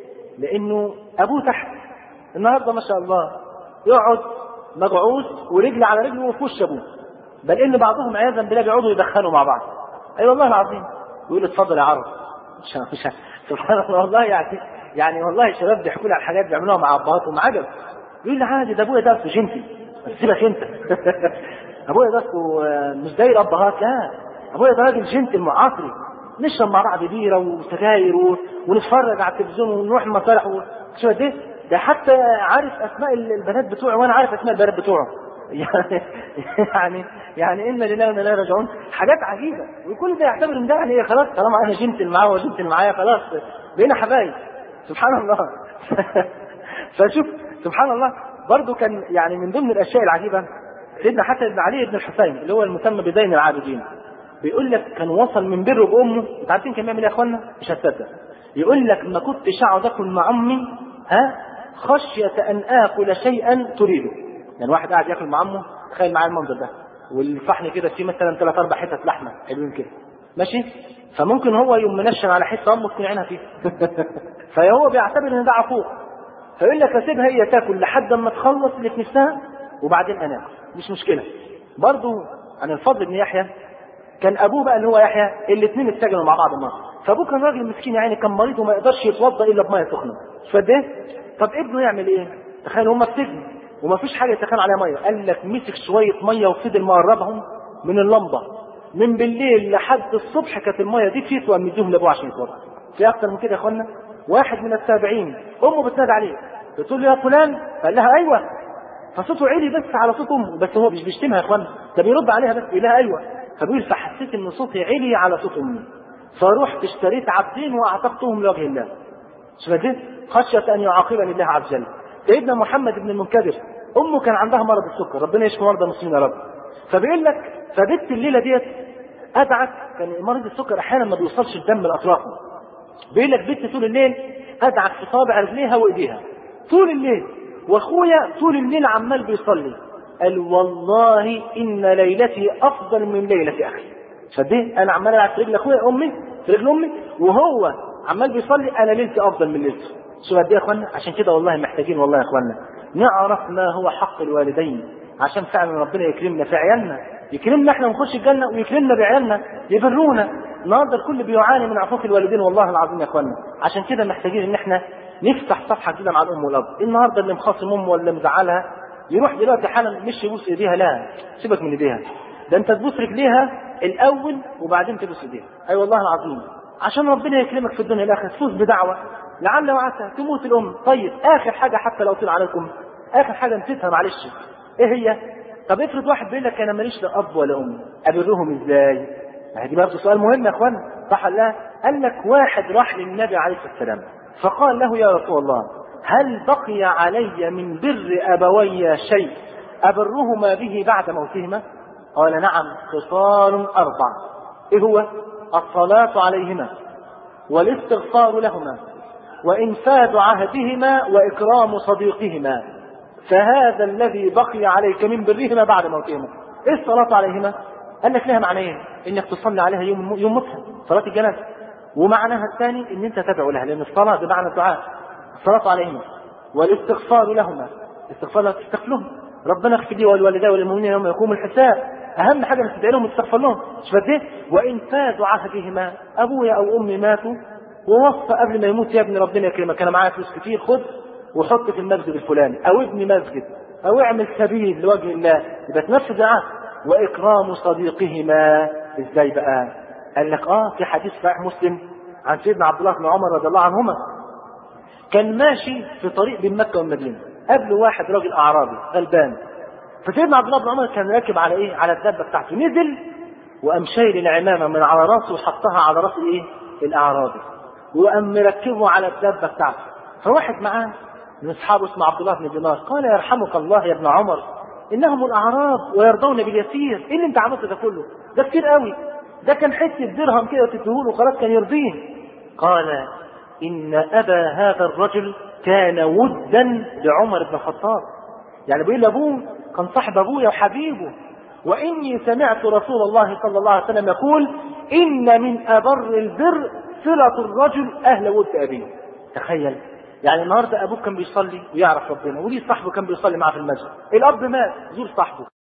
لانه ابوه تحت. النهارده ما شاء الله يقعد مجعوز ورجل على رجله وفي وش ابوه، بل ان بعضهم عياذا بالله بيقعدوا يدخنوا مع بعض. اي أيوة والله العظيم. ويقول اتفضل يا عرب. مش مش سبحان الله والله. يعني يعني والله الشباب بيحكوا لي على حاجات بيعملوها مع ابهاتهم عجب. يقول لي عادي ده ابويا ده جنتي، سيبك انت. ابويا ده مش زي الابهات، لا ابويا ده راجل جنتي المعاصري، نشرب مع بعض بيره وسجاير ونتفرج على التلفزيون ونروح المسارح و... شو ده ده حتى عارف اسماء البنات بتوعه وانا عارف اسماء البنات بتوعه. يعني يعني يعني ان لله وانا لا راجعون. حاجات عجيبه، وكل ده يعتبر ان ده يعني خلاص طالما انا جنت معاه وجنت معايا خلاص بقينا حبايب. سبحان الله. فشوف سبحان الله برضو كان يعني من ضمن الاشياء العجيبه سيدنا حسن بن علي بن الحسين اللي هو المسمى بزين العابدين، بيقول لك كان وصل من بره بامه. انتوا عارفين كان بيعمل ايه يا اخوانا؟ مش هتصدق. يقول لك ما كنتش اقعد اكل مع امي ها خشيه ان اكل شيئا تريده. يعني واحد قاعد ياكل مع امه، تخيل معايا المنظر ده، والفحن كده فيه مثلا ثلاث اربع حتت لحمه حلوين كده ماشي، فممكن هو يوم منشن على حته امه تكون عينها فيه. فهو بيعتبر ان ده عقوق، فيقول لك اسيبها هي تاكل لحد اما تخلص اللي في نفسها وبعدين انا اكل مش مشكله. برضه عن الفضل بن يحيى كان ابوه بقى اللي هو يحيى الاثنين اتسجنوا مع بعض النهار، فابوه كان راجل مسكين يعني كان مريض وما يقدرش يتوضا الا بميه سخنه. مش فاهم ايه؟ طب ابنه يعمل ايه؟ تخيل هم في سجن وما فيش حاجه يتخان عليها ميه، قال لك مسك شويه ميه وفضل مقربهم من اللمبه من بالليل لحد الصبح، كانت الميه دي فيه وقام يديهم لابوه عشان يتوضا. في اكتر من كده يا اخوانا؟ واحد من التابعين امه بتنادي عليه بتقول له يا فلان، قال لها ايوه، فصوته عالي بس على صوت امه، بس هو مش بيشتمها يا اخوانا، ده بيرد عليها بس يقول لها ايوه. فبيقول فحسيت ان صوتي عالي على صوت امي، فرحت اشتريت عبدين واعتقتهم لوجه الله. شوف دي خشيه ان يعاقبني الله عز وجل. سيدنا محمد بن المنكدر امه كان عندها مرض السكر، ربنا يشفي مرضى المسلمين يا رب. فبيقول لك فبت الليله ديت ادعك، كان مريض السكر احيانا ما بيوصلش الدم لاطرافه. بيقول لك بت طول الليل ادعك في صابع رجليها وايديها طول الليل، واخويا طول الليل عمال بيصلي. قال والله ان ليلتي افضل من ليله اخي. فدي انا عمال العب في رجل اخويا امي في رجل امي وهو عمال بيصلي، انا ليلتي افضل من ليلته. شو قد ايه يا اخوانا؟ عشان كده والله محتاجين والله يا اخوانا نعرف ما هو حق الوالدين، عشان فعلا ربنا يكرمنا في عيالنا، يكرمنا احنا ونخش الجنه ويكرمنا بعيالنا يبرونا. النهارده الكل بيعاني من عقوق الوالدين والله العظيم يا اخوانا. عشان كده محتاجين ان احنا نفتح صفحه جديده مع الام والاب. النهارده اللي مخاصم امه ولا مزعلها يروح دلوقتي حالا مش يبوس ايديها، لا سيبك من ايديها، ده انت تبوس رجليها الاول وبعدين تبوس ايديها. اي أيوة والله العظيم، عشان ربنا يكرمك في الدنيا الاخره، تفوز بدعوه لعل وعسى تموت الام. طيب اخر حاجه حتى لو طلع عليكم، اخر حاجه نسيتها معلش، ايه هي؟ طب افرض واحد بيقول لك انا ماليش لا اب ولا ام، ابرهم ازاي؟ ما دي برضه سؤال مهم يا اخوانا، صح ولا لا؟ قال لك واحد راح للنبي عليه الصلاه والسلام فقال له يا رسول الله هل بقي علي من بر ابوي شيء ابرهما به بعد موتهما؟ قال نعم، خصال اربع. ايه هو؟ الصلاه عليهما، والاستغفار لهما، وانفاذ عهدهما، واكرام صديقهما، فهذا الذي بقي عليك من برهما بعد موتهما. ايه الصلاه عليهما؟ قال لك لها معنيين، انك تصلي عليها يوم يوم موتها، صلاه الجنازه، ومعناها الثاني ان انت تدعو لها، لان الصلاه بمعنى الدعاء. الصلاه عليهما والاستغفار لهما، الاستغفار لها تستغفر لهم، ربنا اغفر لي ولوالدي وللمؤمنين يوم يقوم الحساب. اهم حاجه انك تدعي لهم وتستغفر لهم. مش فاهم؟ وانفاذ عهدهما، ابويا او امي ماتوا ووصى قبل ما يموت يا ابني ربنا يكرمك انا معايا فلوس كتير، خد وحط في المسجد الفلاني، او ابني مسجد، او اعمل سبيل لوجه الله، يبقى تنفذ العهد. واكرام صديقهما ازاي بقى؟ قال لك اه في حديث صحيح مسلم عن سيدنا عبد الله بن عمر رضي الله عنهما، كان ماشي في طريق بين مكه والمدينه، قبله واحد راجل اعرابي غلبان، فسيدنا عبد الله بن عمر كان راكب على ايه؟ على الدابه بتاعته، نزل وقام شايل العمامه من على راسه وحطها على راس الايه؟ الاعرابي، وقام مركبه على الدابه بتاعته. فواحد معاه من اصحابه اسمه عبد الله بن دينار قال يرحمك الله يا ابن عمر انهم الاعراب ويرضون باليسير، ايه اللي انت عملته ده كله؟ ده كتير قوي، ده كان حته درهم كده تديهوله وخلاص كان يرضيه. قال ان ابا هذا الرجل كان ودا لعمر بن الخطاب، يعني بيقول لابوه كان صاحب ابويا وحبيبه، واني سمعت رسول الله صلى الله عليه وسلم يقول ان من ابر البر صله الرجل اهل ود ابيه. تخيل، يعني النهارده ابوك كان بيصلي ويعرف ربنا، وليه صاحبه كان بيصلي معاه في المسجد، الاب مات زور صاحبه